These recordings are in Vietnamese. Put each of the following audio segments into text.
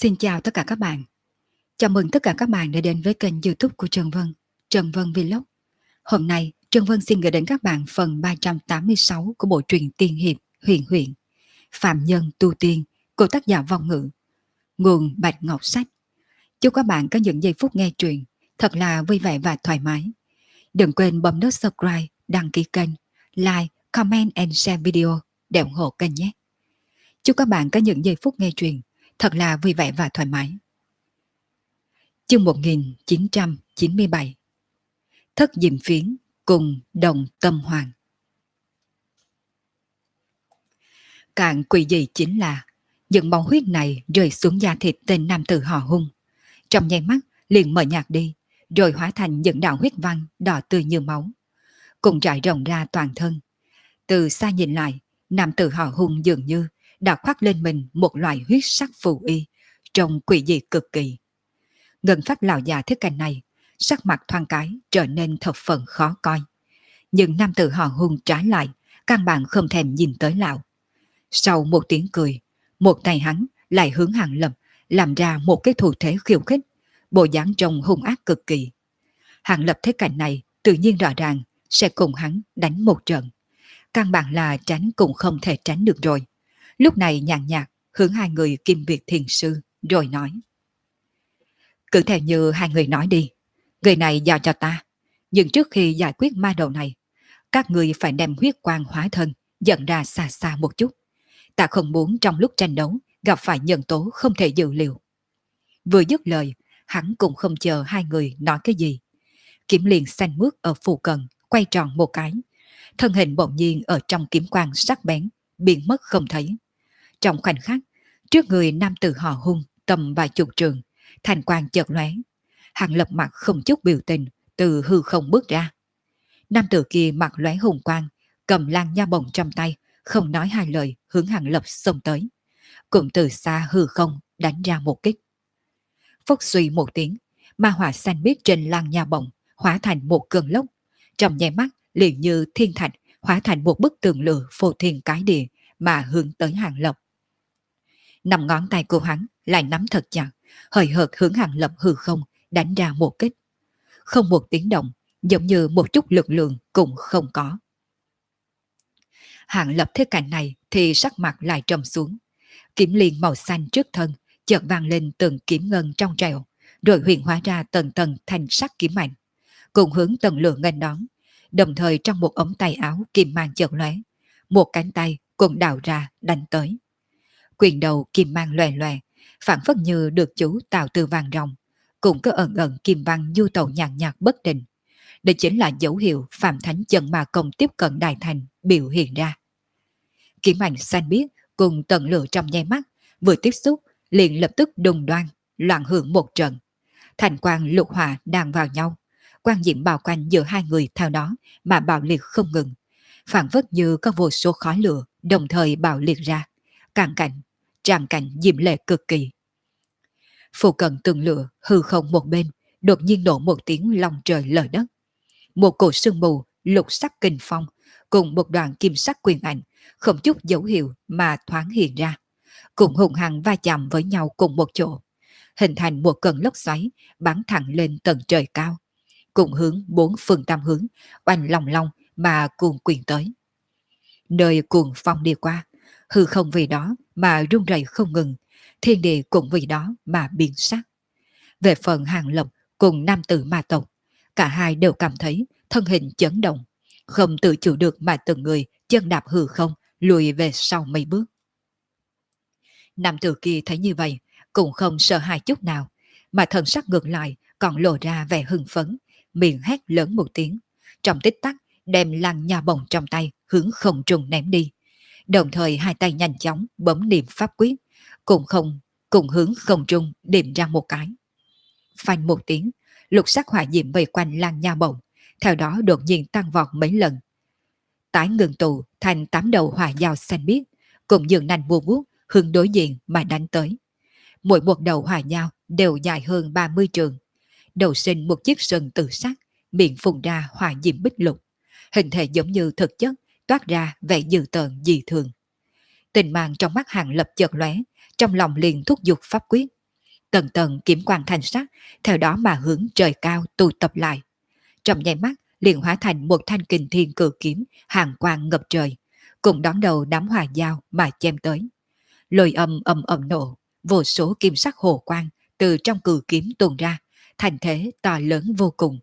Xin chào tất cả các bạn. Chào mừng tất cả các bạn đã đến với kênh YouTube của Trần Vân, Trần Vân Vlog. Hôm nay, Trần Vân xin gửi đến các bạn phần 386 của bộ truyện tiên hiệp Huyền Huyền, Phạm Nhân Tu Tiên của tác giả Vong Ngữ, nguồn Bạch Ngọc Sách. Chúc các bạn có những giây phút nghe truyện thật là vui vẻ và thoải mái. Đừng quên bấm nút subscribe, đăng ký kênh, like, comment and share video để ủng hộ kênh nhé. Chúc các bạn có những giây phút nghe truyện thật là vui vẻ và thoải mái. Chương 1997. Thất Diệm Phiến cùng Đồng Tâm Hoàng. Càng quỷ dị chính là những bóng huyết này rơi xuống da thịt tên nam tử họ Hung. Trong nháy mắt liền mờ nhạt đi, rồi hóa thành những đạo huyết văn đỏ tươi như máu, cùng trải rộng ra toàn thân. Từ xa nhìn lại, nam tử họ Hung dường như đã khoác lên mình một loại huyết sắc phù y, trông quỷ dị cực kỳ. Ngân Phát lão già thấy cảnh này, sắc mặt thoáng cái trở nên thập phần khó coi. Nhưng nam tử họ Hung trái lại, căn bản không thèm nhìn tới lão. Sau một tiếng cười, một tay hắn lại hướng Hàng Lập làm ra một cái thủ thế khiêu khích, bộ dáng trông hung ác cực kỳ. Hàng Lập thấy cảnh này tự nhiên rõ ràng sẽ cùng hắn đánh một trận. Căn bản là tránh cũng không thể tránh được rồi. Lúc này nhàn nhạt hướng hai người Kim Việt Thiền Sư rồi nói: cứ theo như hai người nói đi, người này giao cho ta. Nhưng trước khi giải quyết ma đầu này, các người phải đem huyết quang hóa thân dẫn ra xa xa một chút. Ta không muốn trong lúc tranh đấu gặp phải nhân tố không thể dự liệu. Vừa dứt lời, hắn cũng không chờ hai người nói cái gì. Kiếm liền xanh mướt ở phụ cận quay tròn một cái, thân hình bỗng nhiên ở trong kiếm quang sắc bén biến mất không thấy. Trong khoảnh khắc, trước người nam tử họ Hung tầm vài chục trường, thành quang chợt lóe. Hàng Lập mặt không chút biểu tình từ hư không bước ra. Nam tử kia mặt lóe hùng quang, cầm lan nha bồng trong tay, không nói hai lời hướng Hàng Lập xông tới. Cũng từ xa hư không đánh ra một kích. Phốc suy một tiếng, ma hỏa xanh biếc trên lan nha bồng hóa thành một cơn lốc, trong nháy mắt liền như thiên thạch hóa thành một bức tường lửa phô thiên cái địa mà hướng tới Hàng Lập. Năm ngón tay của hắn lại nắm thật chặt, hời hợt hướng Hàng Lập hư không đánh ra một kích. Không một tiếng động, giống như một chút lực lượng cũng không có. Hàng Lập thấy cảnh này thì sắc mặt lại trầm xuống. Kiếm liền màu xanh trước thân chợt vang lên từng kiếm ngân trong trẻo, rồi huyền hóa ra tầng tầng thành sắc kiếm mạnh, cùng hướng tầng lửa nghênh đón. Đồng thời trong một ống tay áo kim mang chợt lóe, một cánh tay cũng đào ra đánh tới. Quyền đầu kim mang lòe lòe, phản phất như được chú tạo từ vàng ròng, cũng có ẩn ẩn kim văn du tẩu nhàn nhạt bất định. Đây chính là dấu hiệu Phạm Thánh Chân Ma Công tiếp cận đại thành biểu hiện ra. Kiếm ảnh xanh biếc cùng tầng lửa trong nháy mắt vừa tiếp xúc liền lập tức đùng đoan loạn hưởng một trận. Thành quang lục hỏa đang vào nhau, quang diệm bao quanh giữa hai người theo đó mà bạo liệt không ngừng, phản phất như có vô số khói lửa đồng thời bạo liệt ra, tràn cảnh diệm lệ cực kỳ. Phụ cận tường lửa hư không một bên đột nhiên nổ một tiếng long trời lở đất. Một cổ sương mù lục sắc kinh phong cùng một đoạn kim sắc quyền ảnh không chút dấu hiệu mà thoáng hiện ra, cùng hùng hăng va chạm với nhau cùng một chỗ, hình thành một cơn lốc xoáy bắn thẳng lên tầng trời cao, cùng hướng bốn phương tam hướng oanh long long mà cuồng quyền tới. Nơi cuồng phong đi qua, hư không vì đó mà rung rẩy không ngừng, thiên địa cũng vì đó mà biến sắc. Về phần Hàng Lập cùng nam tử ma tộc, cả hai đều cảm thấy thân hình chấn động, không tự chủ được mà từng người chân đạp hư không lùi về sau mấy bước. Nam tử kia thấy như vậy cũng không sợ hãi chút nào, mà thần sắc ngược lại còn lộ ra vẻ hưng phấn, miệng hét lớn một tiếng, trong tích tắc đem lăng nha bồng trong tay hướng không trung ném đi, đồng thời hai tay nhanh chóng bấm niệm pháp quyết, cùng hướng không trung điểm ra một cái. Phanh một tiếng, lục sắc hỏa diệm vây quanh lăng nha bồng, theo đó đột nhiên tăng vọt mấy lần, tái ngừng tụ thành 8 đầu hỏa dao xanh biếc, cùng dường nành bùa vuốt hướng đối diện mà đánh tới. Mỗi một đầu hỏa dao đều dài hơn 30 trường, đầu sinh một chiếc sừng tự sắc, miệng phun ra hỏa diệm bích lục, hình thể giống như thực chất, toát ra vẻ dữ tợn dị thường. Tình mang trong mắt Hàng Lập chợt lóe, trong lòng liền thúc giục pháp quyết. tầng tầng kiếm quang thanh sắc, theo đó mà hướng trời cao tụ tập lại. Trong nháy mắt, liền hóa thành một thanh kình thiên cự kiếm, hàng quang ngập trời, cùng đón đầu đám hỏa giao mà chém tới. Lôi âm ầm ầm nổ, vô số kim sắc hồ quang từ trong cự kiếm tuôn ra, thành thế to lớn vô cùng.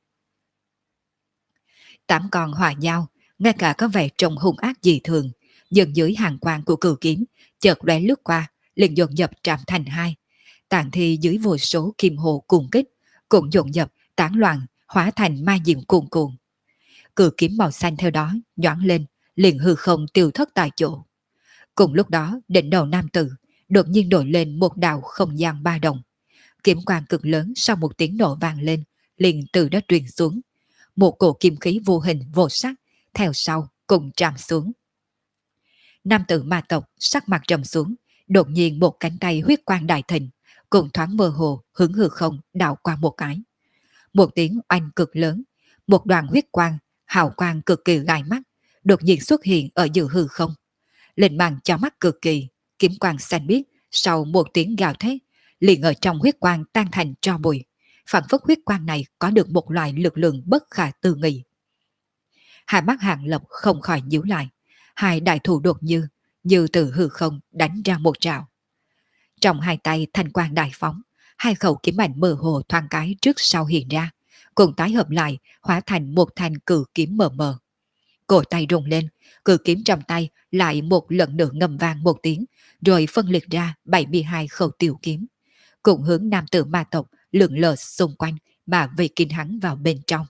Tám con hỏa giao, ngay cả có vẻ trông hung ác dị thường, dần dưới hàng quang của cự kiếm, chợt lóe lướt qua, liền dồn dập trạm thành hai. Tàn thi dưới vô số kim hồ cùng kích, cũng dồn dập tán loạn, hóa thành ma diệm cuồn cuộn. Cự kiếm màu xanh theo đó nhoáng lên, liền hư không tiêu thất tại chỗ. Cùng lúc đó, đỉnh đầu nam tử đột nhiên đổi lên một đạo không gian ba đồng. Kiếm quang cực lớn sau một tiếng nổ vang lên, liền từ đó truyền xuống. Một cổ kim khí vô hình vô sắc, theo sau cùng trạm xuống. Nam tử ma tộc sắc mặt trầm xuống, đột nhiên một cánh tay huyết quang đại thịnh, cùng thoáng mơ hồ hướng hư không đảo qua một cái. Một tiếng oanh cực lớn, một đoàn huyết quang, hào quang cực kỳ gai mắt, đột nhiên xuất hiện ở giữa hư không. Lên màn cho mắt cực kỳ, kiếm quang xanh biếc, sau một tiếng gào thét, liền ở trong huyết quang tan thành tro bụi. Phản phất huyết quang này có được một loại lực lượng bất khả tư nghị. Hai mắt Hàng Lập không khỏi nhíu lại, hai đại thủ đột như từ hư không đánh ra một trảo. Trong hai tay thanh quang đại phóng, hai khẩu kiếm ảnh mơ hồ thoáng cái trước sau hiện ra, cùng tái hợp lại hóa thành một thanh cự kiếm mờ mờ. Cổ tay rung lên, cự kiếm trong tay lại một lần nữa ngầm vang một tiếng, rồi phân liệt ra 72 khẩu tiểu kiếm, cùng hướng nam tử ma tộc lượn lờ xung quanh mà vây kín hắn vào bên trong.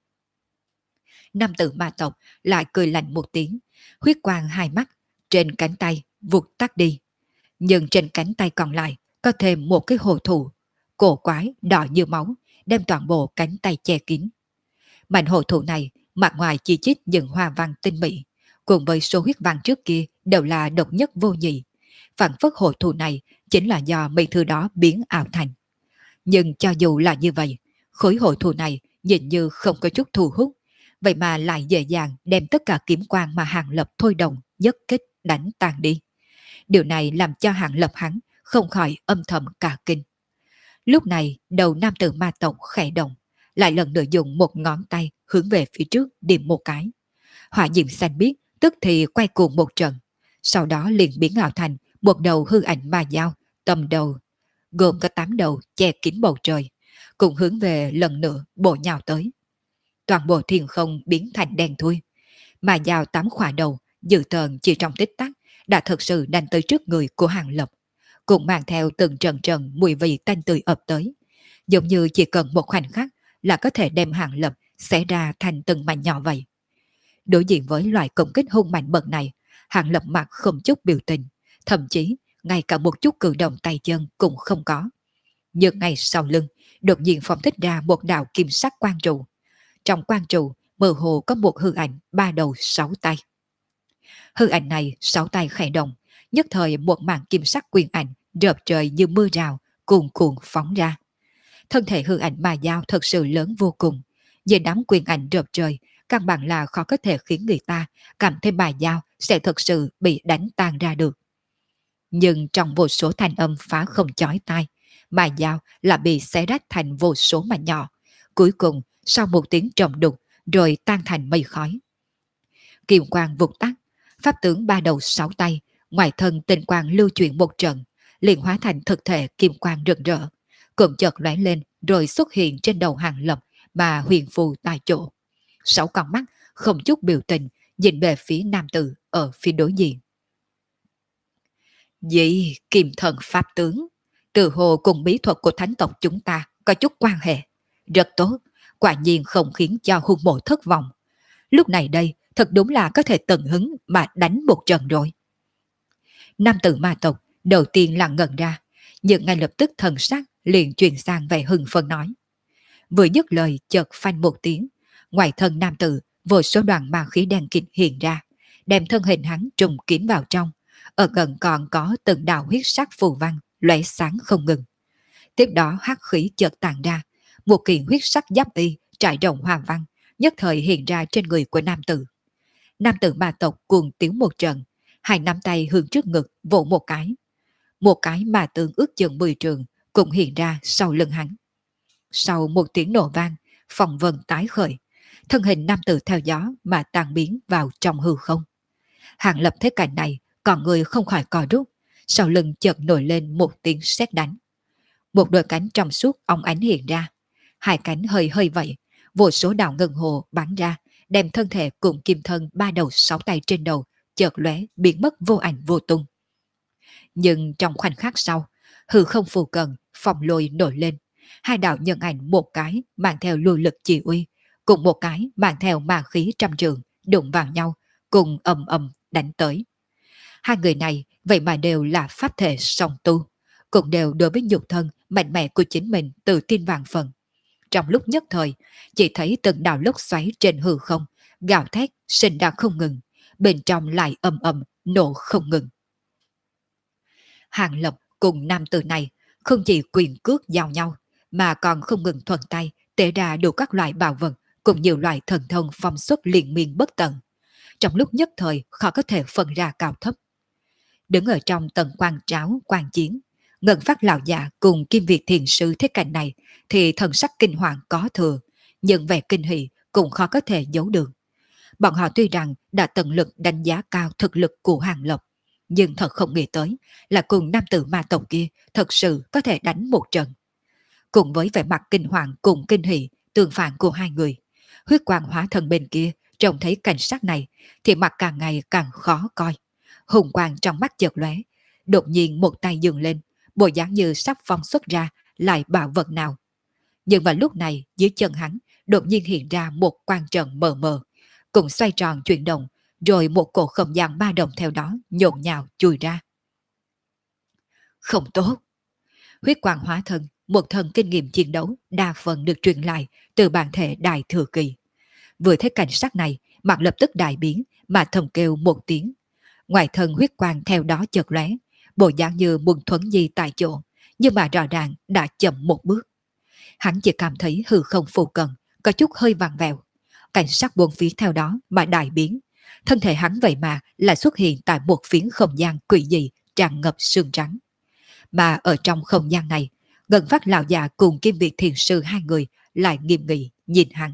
Nam tử ma tộc lại cười lạnh một tiếng, huyết quang hai mắt trên cánh tay vụt tắt đi, nhưng trên cánh tay còn lại có thêm một cái hồ thủ cổ quái đỏ như máu, đem toàn bộ cánh tay che kín. Mảnh hồ thủ này mặt ngoài chi chít những hoa văn tinh mỹ, cùng với số huyết văn trước kia đều là độc nhất vô nhị. Phản phất hồ thủ này chính là do mấy thứ đó biến ảo thành. Nhưng cho dù là như vậy, khối hồ thủ này nhìn như không có chút thu hút, vậy mà lại dễ dàng đem tất cả kiếm quang mà Hàng Lập thôi đồng nhất kích đánh tan đi. Điều này làm cho Hàng Lập hắn không khỏi âm thầm cả kinh. Lúc này đầu nam tử ma tộc khẽ động, lại lần nữa dùng một ngón tay hướng về phía trước điểm một cái. Hỏa diệm xanh biếc tức thì quay cuồng một trận, sau đó liền biến ảo thành một đầu hư ảnh ma dao, tầm đầu gồm có 8 đầu che kín bầu trời, cùng hướng về lần nữa bổ nhào tới. Toàn bộ thiên không biến thành đen thui, mà dao 8 khỏa đầu dự tờn chỉ trong tích tắc đã thực sự đánh tới trước người của Hàng Lập, cũng mang theo từng trận trận mùi vị tanh tươi ập tới, giống như chỉ cần một khoảnh khắc là có thể đem Hàng Lập xé ra thành từng mảnh nhỏ vậy. Đối diện với loại công kích hung mạnh bậc này, Hàng Lập mặt không chút biểu tình, thậm chí ngay cả một chút cử động tay chân cũng không có. Nhưng ngay sau lưng, đột nhiên phóng thích ra một đạo kim sắc quang trụ. Trong quang trụ, mơ hồ có một hư ảnh 3 đầu 6 tay. Hư ảnh này 6 tay khẽ động, nhất thời một màn kim sắc quyền ảnh rợp trời như mưa rào, cuồn cuộn phóng ra. Thân thể hư ảnh ma dao thật sự lớn vô cùng, về đám quyền ảnh rợp trời, căn bản là khó có thể khiến người ta cảm thấy ma dao sẽ thật sự bị đánh tan ra được. Nhưng trong vô số thanh âm phá không chói tai, ma dao là bị xé rách thành vô số mảnh nhỏ, cuối cùng sau một tiếng trầm đục rồi tan thành mây khói. Kiềm quang vụt tắt, pháp tướng 3 đầu 6 tay, ngoài thân tinh quang lưu chuyển một trận, liền hóa thành thực thể kim quang rực rỡ, cũng chợt lóe lên rồi xuất hiện trên đầu Hàng Lập mà huyền phù tại chỗ. 6 con mắt không chút biểu tình nhìn về phía nam tử ở phía đối diện. Dị kim thần pháp tướng, từ hồ cùng bí thuật của thánh tộc chúng ta có chút quan hệ. Rất tốt, quả nhiên không khiến cho hung mộ thất vọng. Lúc này đây, thật đúng là có thể tận hứng mà đánh một trận rồi. Nam tử ma tộc đầu tiên là ngẩn ra, nhưng ngay lập tức thần sắc liền chuyển sang vẻ hưng phấn nói. Vừa dứt lời chợt phanh một tiếng, ngoài thân nam tử vô số đoàn ma khí đen kịt hiện ra, đem thân hình hắn trùng kín vào trong. Ở gần còn có từng đạo huyết sắc phù văn lóe sáng không ngừng. Tiếp đó hắc khí chợt tàn ra, một kiện huyết sắc giáp y trải rộng hoa văn nhất thời hiện ra trên người của nam tử. Nam tử ma tộc cuồng tiếu một trận, hai nắm tay hướng trước ngực vỗ một cái. Một cái mà tương ước chừng 10 trường, cũng hiện ra sau lưng hắn. Sau một tiếng nổ vang, phong vân tái khởi, thân hình nam tử theo gió mà tan biến vào trong hư không. Hàng Lập thấy cảnh này, còn người không khỏi co rút, sau lưng chợt nổi lên một tiếng sét đánh. Một đôi cánh trong suốt óng ánh hiện ra, hai cánh hơi hơi vậy, vô số đạo ngân hồ bắn ra, đem thân thể cùng kim thân ba đầu sáu tay trên đầu chợt lóe biến mất vô ảnh vô tung. Nhưng trong khoảnh khắc sau, hư không phù cần, phòng lôi nổi lên, hai đạo nhân ảnh một cái mang theo lùi lực chỉ uy, cùng một cái mang theo ma khí trăm trường, đụng vào nhau, cùng ầm ầm đánh tới. Hai người này vậy mà đều là pháp thể song tu, cũng đều đối với nhục thân mạnh mẽ của chính mình tự tin vạn phần. Trong lúc nhất thời, chỉ thấy từng đạo lốc xoáy trên hư không, gào thét sinh ra không ngừng, bên trong lại ầm ầm nổ không ngừng. Hàng Lập cùng nam tử này không chỉ quyền cước giao nhau, mà còn không ngừng thuận tay tế ra đủ các loại bảo vật cùng nhiều loại thần thông phong xuất liên miên bất tận. Trong lúc nhất thời khó có thể phân ra cao thấp. Đứng ở trong tầng quan tráo quan chiến, Ngân Phát lão già cùng Kim Việt thiền sư thế cảnh này thì thần sắc kinh hoàng có thừa, nhưng vẻ kinh hỉ cũng khó có thể giấu được. Bọn họ tuy rằng đã tận lực đánh giá cao thực lực của Hàng Lập, nhưng thật không nghĩ tới là cùng nam tử ma tộc kia thật sự có thể đánh một trận. Cùng với vẻ mặt kinh hoàng cùng kinh hỉ tương phản của hai người, huyết quang hóa thần bên kia trông thấy cảnh sát này thì mặt càng ngày càng khó coi. Hùng quang trong mắt chợt lóe, đột nhiên một tay dừng lên, bộ dáng như sắp phóng xuất ra lại bảo vật nào. Nhưng vào lúc này dưới chân hắn đột nhiên hiện ra một quang trận mờ mờ, cùng xoay tròn chuyển động, rồi một cổ không gian ba động theo đó nhộn nhạo chui ra. Không tốt! Huyết quang hóa thân, một thần kinh nghiệm chiến đấu đa phần được truyền lại từ bản thể đại thừa kỳ. Vừa thấy cảnh sát này, mặt lập tức đại biến mà thầm kêu một tiếng. Ngoài thân huyết quang theo đó chợt lóe, bộ dáng như muốn thuấn di tại chỗ, nhưng mà rõ ràng đã chậm một bước. Hắn chỉ cảm thấy hư không phù cận có chút hơi vàng vẹo, cảnh sát bốn phía theo đó mà đại biến. Thân thể hắn vậy mà lại xuất hiện tại một phiến không gian quỷ dị tràn ngập sương trắng. Mà ở trong không gian này, Ngân Phát lão già cùng Kim Việt thiền sư hai người lại nghiêm nghị nhìn hắn.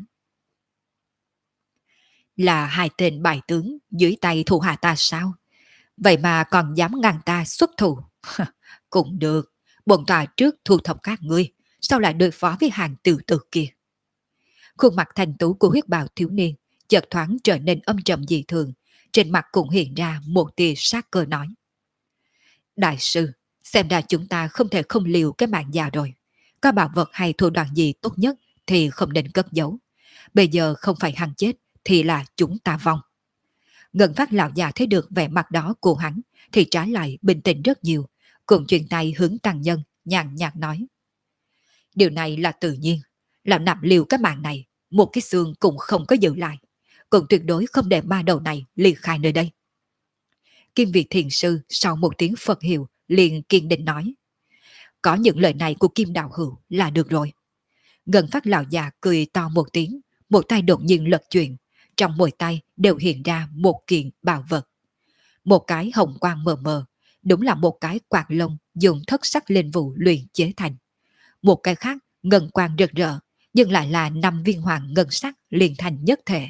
Là hai tên bài tướng dưới tay thủ hạ ta sao? Vậy mà còn dám ngăn ta xuất thủ? Cũng được, bọn ta trước thu thập các ngươi, sao lại đối phó với hàng tiểu tử kia? Khuôn mặt thành tú của huyết bào thiếu niên chợt thoáng trở nên âm trầm dị thường, trên mặt cũng hiện ra một tia sát cơ nói. Đại sư, xem ra chúng ta không thể không liều cái mạng già rồi. Có bảo vật hay thủ đoạn gì tốt nhất thì không nên cất giấu. Bây giờ không phải hắn chết thì là chúng ta vong. Ngân Phát lão già thấy được vẻ mặt đó của hắn thì trái lại bình tĩnh rất nhiều, cùng chuyển tay hướng tăng nhân nhàn nhạt nói. Điều này là tự nhiên, làm nạp liều cái mạng này, một cái xương cũng không có giữ lại, cũng tuyệt đối không để ma đầu này ly khai nơi đây. Kim Việt thiền sư sau một tiếng Phật hiệu liền kiên định nói. Có những lời này của Kim Đạo Hữu là được rồi. Ngân Phát lão già cười to một tiếng, một tay đột nhiên lật chuyển, trong mỗi tay đều hiện ra một kiện bảo vật. Một cái hồng quang mờ mờ, đúng là một cái quạt lông dùng thất sắc linh vụ luyện chế thành. Một cái khác ngân quang rực rỡ, nhưng lại là 5 viên hoàng ngân sắc liền thành nhất thể.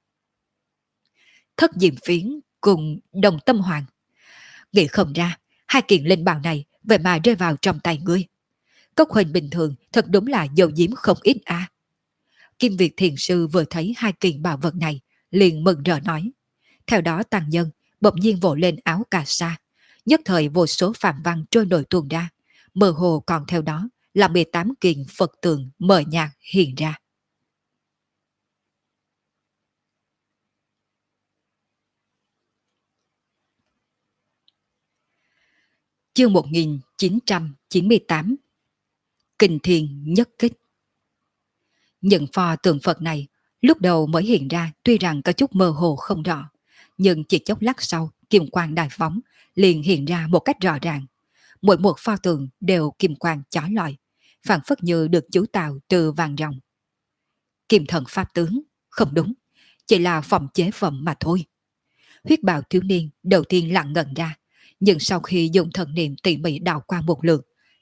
Thất diệm phiến cùng đồng tâm hoàng. Nghĩ không ra, hai kiện linh bảo này vậy mà rơi vào trong tay ngươi. Cốc Huỳnh bình thường thật đúng là dầu diếm không ít à. Kim Việt thiền sư vừa thấy hai kiện bảo vật này, liền mừng rỡ nói. Theo đó tăng nhân bỗng nhiên vỗ lên áo cà sa, nhất thời vô số phạm văn trôi nổi tuôn ra, mơ hồ còn theo đó là 18 kiện Phật tượng mờ nhạt hiện ra. Chương 1998. Kinh thiên nhất kích. Những pho tượng Phật này lúc đầu mới hiện ra tuy rằng có chút mơ hồ không rõ, nhưng chỉ chốc lát sau kim quang đại phóng liền hiện ra một cách rõ ràng. Mỗi một pho tượng đều kim quang chói lọi, phản phất như được chú tạo từ vàng ròng. Kim thần pháp tướng, không đúng, chỉ là phòng chế phẩm mà thôi. Huyết bào thiếu niên đầu tiên lặng ngẩn ra, nhưng sau khi dùng thần niệm tỉ mỉ đào qua một lượt,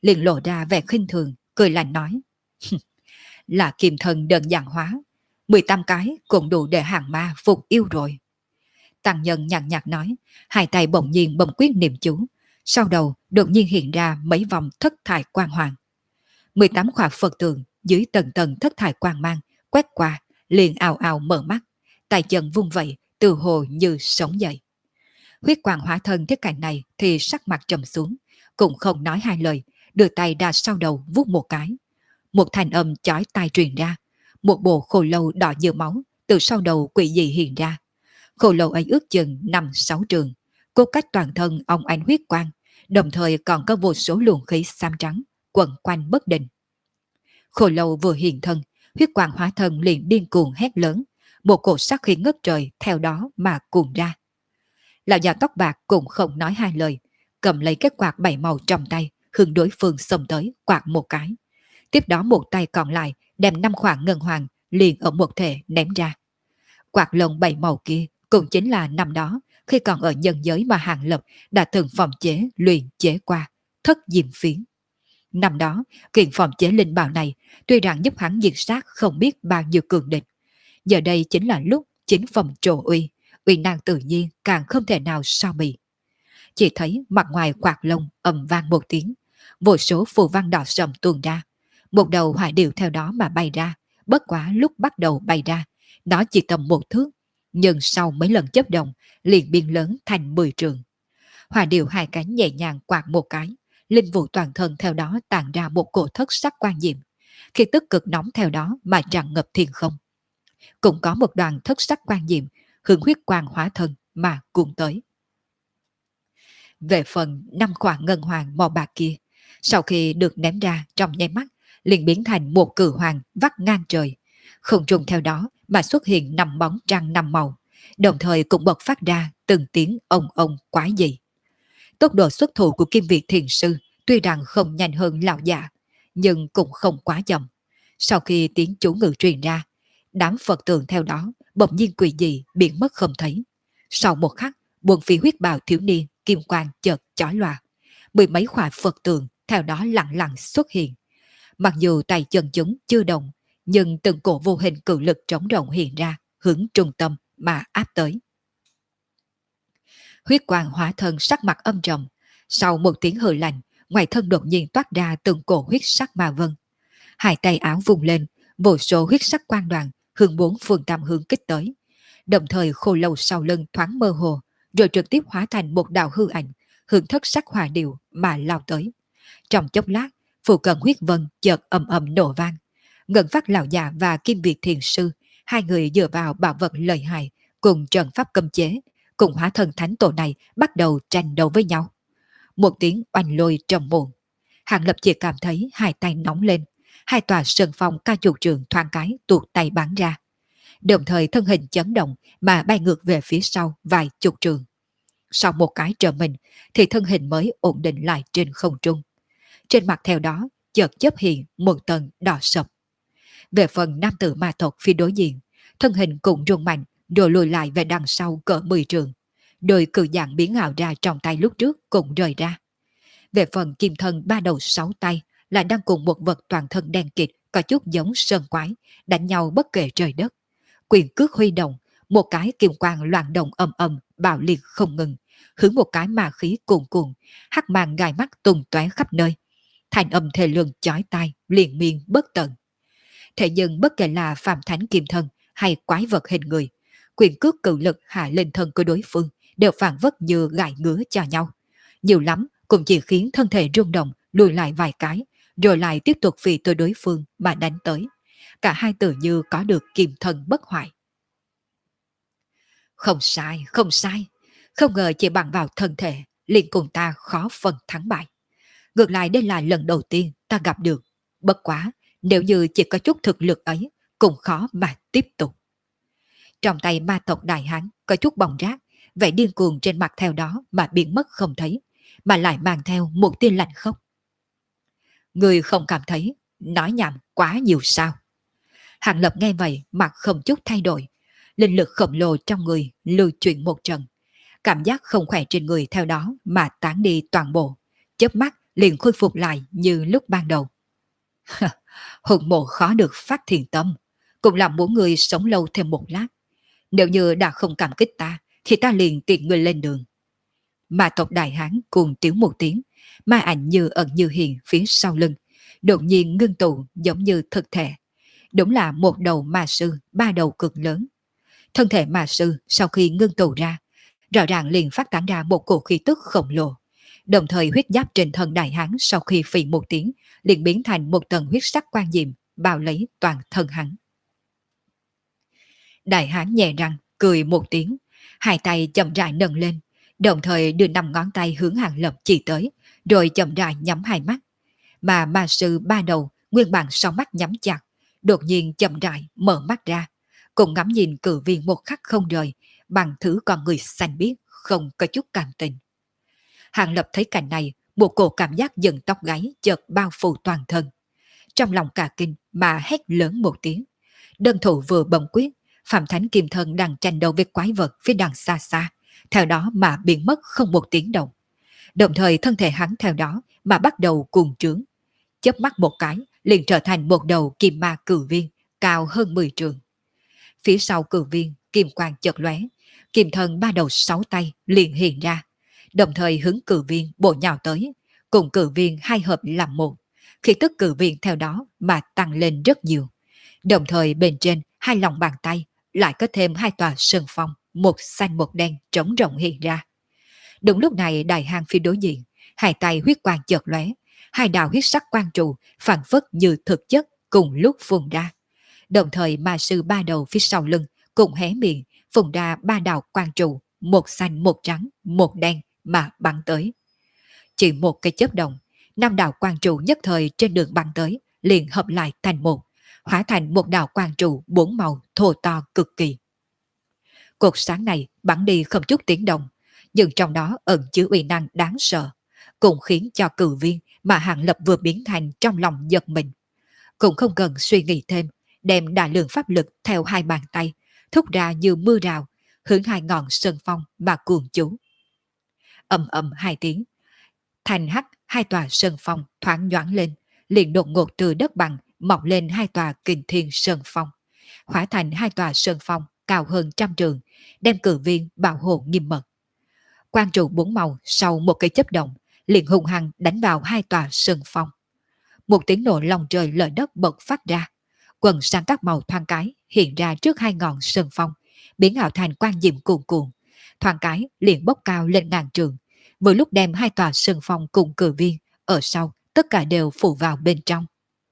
liền lộ ra vẻ khinh thường, cười lạnh nói. Là kim thân đơn giản hóa, 18 cái cũng đủ để hàng ma phục yêu rồi. Tăng nhân nhàn nhạt nói, hai tay bỗng nhiên bấm quyết niệm chú, sau đầu đột nhiên hiện ra mấy vòng thất thải quang hoàng. 18 khỏa Phật tượng dưới tầng tầng thất thải quang mang quét qua, liền ào ào mở mắt, tay chân vung vậy, từ hồ như sống dậy. Huyết quang hóa thân thấy cảnh này thì sắc mặt trầm xuống, cũng không nói hai lời, đưa tay ra sau đầu vuốt một cái. Một thanh âm chói tai truyền ra, một bộ khô lâu đỏ như máu từ sau đầu quỷ dị hiện ra. Khô lâu ấy ước chừng 5-6 trường, cốt cách toàn thân ông ánh huyết quang, đồng thời còn có vô số luồng khí xám trắng quẩn quanh bất định. Khô lâu vừa hiện thân, huyết quang hóa thân liền điên cuồng hét lớn, một cổ sát khí ngất trời theo đó mà cuồn ra. Lão già tóc bạc cũng không nói hai lời, cầm lấy cái quạt bảy màu trong tay, hướng đối phương xông tới quạt một cái. Tiếp đó một tay còn lại đem 5 khoảng ngân hoàng liền ở một thể ném ra. Quạt lồng bảy màu kia cũng chính là năm đó khi còn ở nhân giới mà Hàng Lập đã từng phòng chế luyện chế qua thất diệm phiến. Năm đó, kiện phòng chế linh bào này tuy rằng giúp hắn diệt sát không biết bao nhiêu cường địch. Giờ đây chính là lúc chính phẩm trổ uy, uy năng tự nhiên càng không thể nào so bì. Chỉ thấy mặt ngoài quạt lông ầm vang một tiếng, vô số phù văn đỏ sầm tuôn ra, một đầu hỏa điệu theo đó mà bay ra. Bất quá lúc bắt đầu bay ra, nó chỉ tầm 1 thước, nhưng sau mấy lần chấp động liền biến lớn thành 10 trường. Hỏa điệu hai cánh nhẹ nhàng quạt một cái, linh vụ toàn thân theo đó tàn ra một cổ thất sắc quan diệm, khi tức cực nóng theo đó mà tràn ngập thiên không. Cũng có một đoàn thất sắc quan diệm hướng huyết quang hóa thân mà cuốn tới. Về phần 5 khoảng ngân hoàng màu bạc kia, sau khi được ném ra trong nháy mắt, liền biến thành một cử hoàng vắt ngang trời. Không trùng theo đó mà xuất hiện 5 bóng trăng 5 màu, đồng thời cũng bật phát ra từng tiếng ông quái dị. Tốc độ xuất thủ của Kim Việt Thiền Sư tuy rằng không nhanh hơn lão già, nhưng cũng không quá chậm. Sau khi tiếng chú ngữ truyền ra, đám Phật tượng theo đó bỗng nhiên quỷ dị biến mất không thấy. Sau một khắc, buồn phi huyết bào thiếu niên kim quang chợt chói lòa, 10 mấy khỏa Phật tượng theo đó lặng lặng xuất hiện. Mặc dù tay chân chúng chưa động, nhưng từng cổ vô hình cự lực trống rộng hiện ra, hướng trung tâm mà áp tới. Huyết quang hóa thân sắc mặt âm trầm, sau một tiếng hừ lạnh, ngoài thân đột nhiên toát ra từng cổ huyết sắc ma vân. Hai tay áo vùng lên, vô số huyết sắc quang đoàn hướng 4 phương tam hướng kích tới. Đồng thời khô lâu sau lưng thoáng mơ hồ, rồi trực tiếp hóa thành một đạo hư ảnh, hướng thất sắc hỏa điệu mà lao tới. Trong chốc lát, phụ cận huyết vân chợt ầm nổ vang. Ngân Phát lão già và Kim Việt Thiền Sư, hai người dựa vào bảo vật lợi hại cùng trận pháp cấm chế, cùng hóa thần thánh tổ này bắt đầu tranh đấu với nhau. Một tiếng oanh lôi trầm muộn, Hàng Lập chỉ cảm thấy hai tay nóng lên, hai tòa sơn phong ca chục trường thoáng cái tuột tay bắn ra. Đồng thời thân hình chấn động mà bay ngược về phía sau vài chục trường. Sau một cái trở mình thì thân hình mới ổn định lại trên không trung. Trên mặt theo đó chợt chớp hiện một tầng đỏ sậm. Về phần nam tử ma tộc phía đối diện, thân hình cũng rung mạnh rồi lùi lại về đằng sau cỡ 10 trường. Đôi cự dạng biến ảo ra trong tay lúc trước cũng rời ra. Về phần kim thân 3 đầu 6 tay lại đang cùng một vật toàn thân đen kịt có chút giống sơn quái, đánh nhau bất kể trời đất. Quyền cước huy động, một cái kim quang loạn động ầm bạo liệt không ngừng, hướng một cái ma khí cuồn cuộn, hắc màn gai mắt tung tóe khắp nơi. Thành âm thề lương chói tai, liền miên bất tận. Thế nhưng bất kể là phàm thánh kim thân hay quái vật hình người, quyền cước cự lực hạ lên thân của đối phương đều phản vất như gãi ngứa cho nhau. Nhiều lắm cũng chỉ khiến thân thể rung động lùi lại vài cái, rồi lại tiếp tục vì từ đối phương mà đánh tới. Cả hai tự như có được kim thân bất hoại. Không sai, không sai. Không ngờ chỉ bằng vào thân thể, liền cùng ta khó phân thắng bại. Ngược lại đây là lần đầu tiên ta gặp được. Bất quá, nếu như chỉ có chút thực lực ấy, cũng khó mà tiếp tục. Trong tay ma tộc đại hán có chút bồng rác, vẻ điên cuồng trên mặt theo đó mà biến mất không thấy, mà lại mang theo một tia lạnh khốc. Người không cảm thấy nói nhảm quá nhiều sao? Hàng Lập nghe vậy mặt không chút thay đổi, linh lực khổng lồ trong người lưu chuyển một trận, cảm giác không khỏe trên người theo đó mà tán đi toàn bộ, chớp mắt liền khôi phục lại như lúc ban đầu. Hùng mộ khó được phát thiền tâm, cũng là muốn người sống lâu thêm một lát. Nếu như đã không cảm kích ta, thì ta liền tiện người lên đường. Ma tộc Đại Hán cuồng tiếu một tiếng, ma ảnh như ẩn như hiện phía sau lưng, đột nhiên ngưng tụ giống như thực thể. Đúng là một đầu ma sư, ba đầu cực lớn. Thân thể ma sư sau khi ngưng tụ ra, rõ ràng liền phát tán ra một cổ khí tức khổng lồ. Đồng thời huyết giáp trên thân Đại Hán sau khi phì một tiếng, liền biến thành một tầng huyết sắc quan diệm, bao lấy toàn thân hắn. Đại Hán nhẹ răng, cười một tiếng, hai tay chậm rãi nâng lên, đồng thời đưa năm ngón tay hướng Hàng Lập chỉ tới, rồi chậm rãi nhắm hai mắt. Mà ma sư ba đầu, nguyên bản sau mắt nhắm chặt, đột nhiên chậm rãi mở mắt ra, cùng ngắm nhìn cử viên một khắc không rời, bằng thứ con người xanh biếc, không có chút cảm tình. Hàng Lập thấy cảnh này, một cổ cảm giác giận tóc gáy chợt bao phủ toàn thân. Trong lòng cả kinh mà hét lớn một tiếng. Đơn thủ vừa bấm quyết, Phạm Thánh Kim Thân đang tranh đấu với quái vật phía đằng xa xa, theo đó mà biến mất không một tiếng động. Đồng thời thân thể hắn theo đó mà bắt đầu cuồng trướng. Chớp mắt một cái, liền trở thành một đầu kim ma cử viên, cao hơn 10 trường. Phía sau cử viên, kim quang chợt lóe, kim thân ba đầu sáu tay liền hiện ra, đồng thời hướng cử viên bổ nhào tới, cùng cử viên hai hợp làm một. Khi tức cử viên theo đó mà tăng lên rất nhiều. Đồng thời bên trên hai lòng bàn tay lại có thêm hai tòa sơn phong, một xanh một đen trống rộng hiện ra. Đúng lúc này đại hang phía đối diện, hai tay huyết quang chợt lóe, hai đạo huyết sắc quang trụ phản phất như thực chất cùng lúc phun ra. Đồng thời ma sư ba đầu phía sau lưng cùng hé miệng phun ra ba đạo quang trụ, một xanh một trắng một đen mà bắn tới. Chỉ một cái chớp động, năm đạo quang trụ nhất thời trên đường bắn tới liền hợp lại thành một, hóa thành một đạo quang trụ bốn màu thô to cực kỳ. Cột sáng này bắn đi không chút tiếng động, nhưng trong đó ẩn chứa uy năng đáng sợ, cũng khiến cho cử viên mà Hàng Lập vừa biến thành trong lòng giật mình. Cũng không cần suy nghĩ thêm, đem đại lượng pháp lực theo hai bàn tay, thúc ra như mưa rào, hướng hai ngọn sơn phong mà cuồng chú. Ầm ầm hai tiếng, thành hắc hai tòa sơn phong thoáng nhoáng lên, liền đột ngột từ đất bằng mọc lên hai tòa kình thiên sơn phong, hóa thành hai tòa sơn phong cao hơn trăm trường, đem cử viên bảo hộ nghiêm mật. Quang trụ bốn màu sau một cái chớp động, liền hung hăng đánh vào hai tòa sơn phong. Một tiếng nổ lòng trời lở đất bật phát ra, quần sáng các màu thoáng cái hiện ra trước hai ngọn sơn phong, biến ảo thành quang diệm cuồn cuộn, thoáng cái liền bốc cao lên ngàn trường, vừa lúc đem hai tòa sơn phong cùng cử viên ở sau tất cả đều phủ vào bên trong.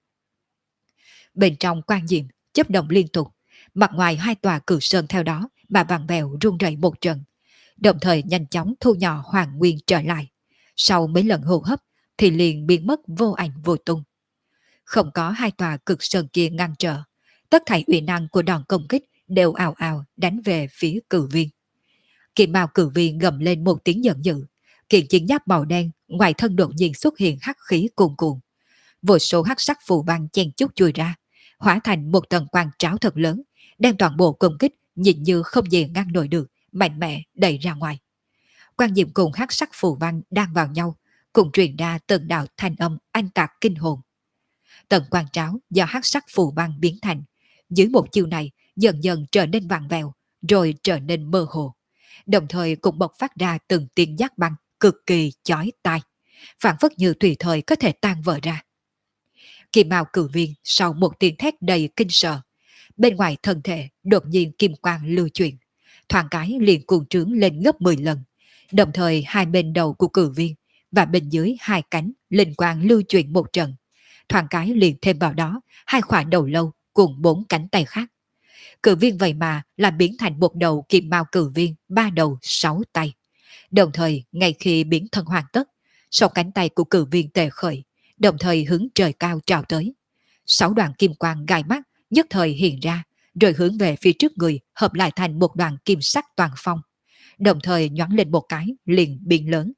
Bên trong quang diệm chấp động liên tục, mặt ngoài hai tòa cử sơn theo đó mà vàng vèo rung rẩy một trận, đồng thời nhanh chóng thu nhỏ hoàn nguyên trở lại. Sau mấy lần hô hấp thì liền biến mất vô ảnh vô tung. Không có hai tòa cực sơn kia ngăn trở, tất thảy uy năng của đòn công kích đều ào ào đánh về phía cử viên. Kim mao cử viên gầm lên một tiếng giận dữ, kiện chiến giáp màu đen ngoài thân đột nhiên xuất hiện hắc khí cuồn cuộn, vô số hắc sắc phù văn chen chúc chui ra, hóa thành một tầng quang tráo thật lớn, đem toàn bộ công kích nhìn như không gì ngăn nổi được, mạnh mẽ đẩy ra ngoài. Quan diệm cùng hắc sắc phù văn đang vào nhau, cùng truyền ra từng đạo thanh âm anh tạc kinh hồn. Tầng quang tráo do hắc sắc phù văn biến thành, dưới một chiêu này dần dần trở nên vàng vẹo, rồi trở nên mơ hồ, đồng thời cũng bộc phát ra từng tiếng giác băng cực kỳ chói tai, phản phất như tùy thời có thể tan vỡ ra. Kim mao cử viên sau một tiếng thét đầy kinh sợ, bên ngoài thân thể đột nhiên kim quang lưu chuyển, thoáng cái liền cuồng trướng lên gấp 10 lần, đồng thời hai bên đầu của cử viên và bên dưới hai cánh linh quang lưu chuyển một trận, thoáng cái liền thêm vào đó hai khỏa đầu lâu cùng bốn cánh tay khác. Cử viên vậy mà là biến thành một đầu kim mao cử viên ba đầu sáu tay. Đồng thời ngay khi biến thân hoàn tất, sau cánh tay của cử viên tề khởi, đồng thời hướng trời cao trào tới. Sáu đoàn kim quang gai mắt nhất thời hiện ra, rồi hướng về phía trước người hợp lại thành một đoàn kim sắc toàn phong, đồng thời nhoáng lên một cái liền biến lớn.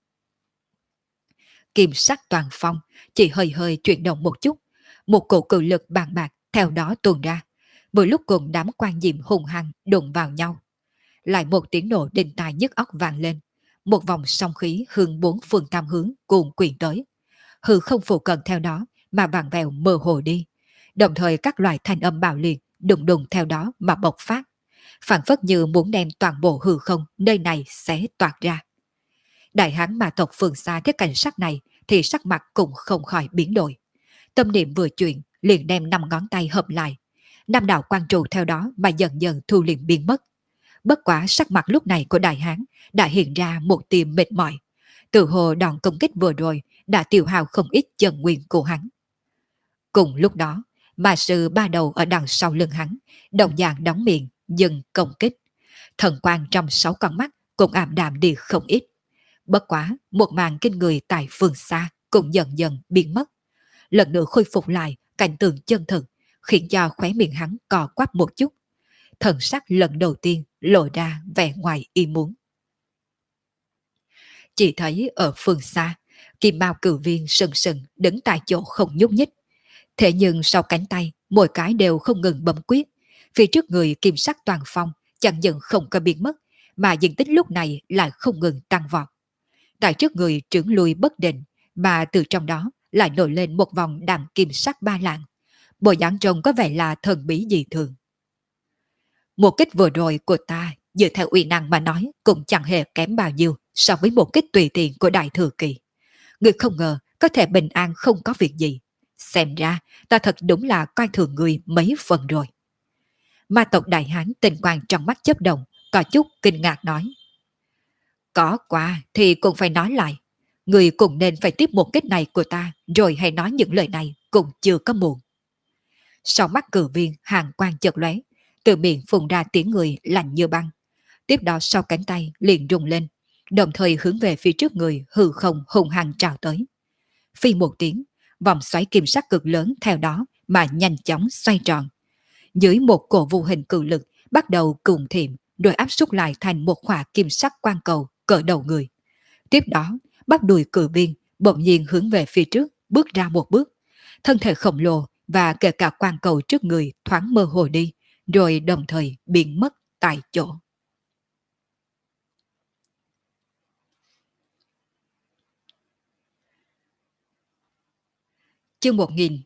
Kim sắc toàn phong chỉ hơi hơi chuyển động một chút, một cổ cự lực bàn bạc theo đó tuôn ra, vừa lúc cùng đám quan diệm hùng hăng đụng vào nhau. Lại một tiếng nổ đinh tai nhức óc vang lên, một vòng song khí hướng bốn phương tam hướng cuồn quyện tới. hư không phụ cận theo đó mà vàng vèo mơ hồ đi. Đồng thời các loại thanh âm bạo liệt đùng đùng theo đó mà bộc phát, phản phất như muốn đem toàn bộ hư không nơi này xé toạc ra. Đại hán ma tộc phương xa thấy cảnh sắc này thì sắc mặt cũng không khỏi biến đổi. Tâm niệm vừa chuyển, liền đem 5 ngón tay hợp lại. 5 đạo quang trụ theo đó mà dần dần thu liệm biến mất. Bất quá sắc mặt lúc này của đại hán đã hiện ra một tia mệt mỏi. Từ hồ đòn công kích vừa rồi đã tiêu hao không ít chân nguyên của hắn. Cùng lúc đó, ma sư ba đầu ở đằng sau lưng hắn, đồng dạng đóng miệng, dừng công kích. Thần quang trong 6 con mắt cũng ảm đạm đi không ít. Bất quá, một màn kinh người tại phương xa cũng dần dần biến mất. Lần nữa khôi phục lại cảnh tượng chân thực, khiến cho khóe miệng hắn cò quắp một chút. Thần sắc lần đầu tiên lộ ra vẻ ngoài ý muốn. Chỉ thấy ở phương xa, kim mao cử viên sừng sừng đứng tại chỗ không nhúc nhích. Thế nhưng sau cánh tay, mỗi cái đều không ngừng bấm quyết. Phía trước người kim sắc toàn phong chẳng những không có biến mất, mà diện tích lúc này lại không ngừng tăng vọt. Tại trước người trưởng lui bất định, mà từ trong đó lại nổi lên một vòng đàm kim sắc ba lạng. Bộ dáng trông có vẻ là thần bí dị thường. Một kích vừa rồi của ta, dựa theo uy năng mà nói, cũng chẳng hề kém bao nhiêu so với một kích tùy tiện của đại thừa kỳ. Người không ngờ có thể bình an không có việc gì. Xem ra ta thật đúng là coi thường người mấy phần rồi. Ma tộc đại hán tình quang trong mắt chớp động, có chút kinh ngạc nói. Có qua thì cũng phải nói lại. Người cũng nên phải tiếp một kích này của ta, rồi hãy nói những lời này cũng chưa có muộn. Sau mắt cử viên hàng quang chợt lóe, từ miệng phun ra tiếng người lạnh như băng. Tiếp đó sau cánh tay liền rung lên, đồng thời hướng về phía trước người hư không hùng hăng trào tới. Phi một tiếng, vòng xoáy kim sắc cực lớn theo đó mà nhanh chóng xoay tròn. Dưới một cổ vô hình cự lực bắt đầu cùng thiệm, rồi áp xúc lại thành một khỏa kim sắc quang cầu cỡ đầu người. Tiếp đó, bắp đùi cử viên bỗng nhiên hướng về phía trước, bước ra một bước. Thân thể khổng lồ và kể cả quang cầu trước người thoáng mơ hồ đi, rồi đồng thời biến mất tại chỗ. Chương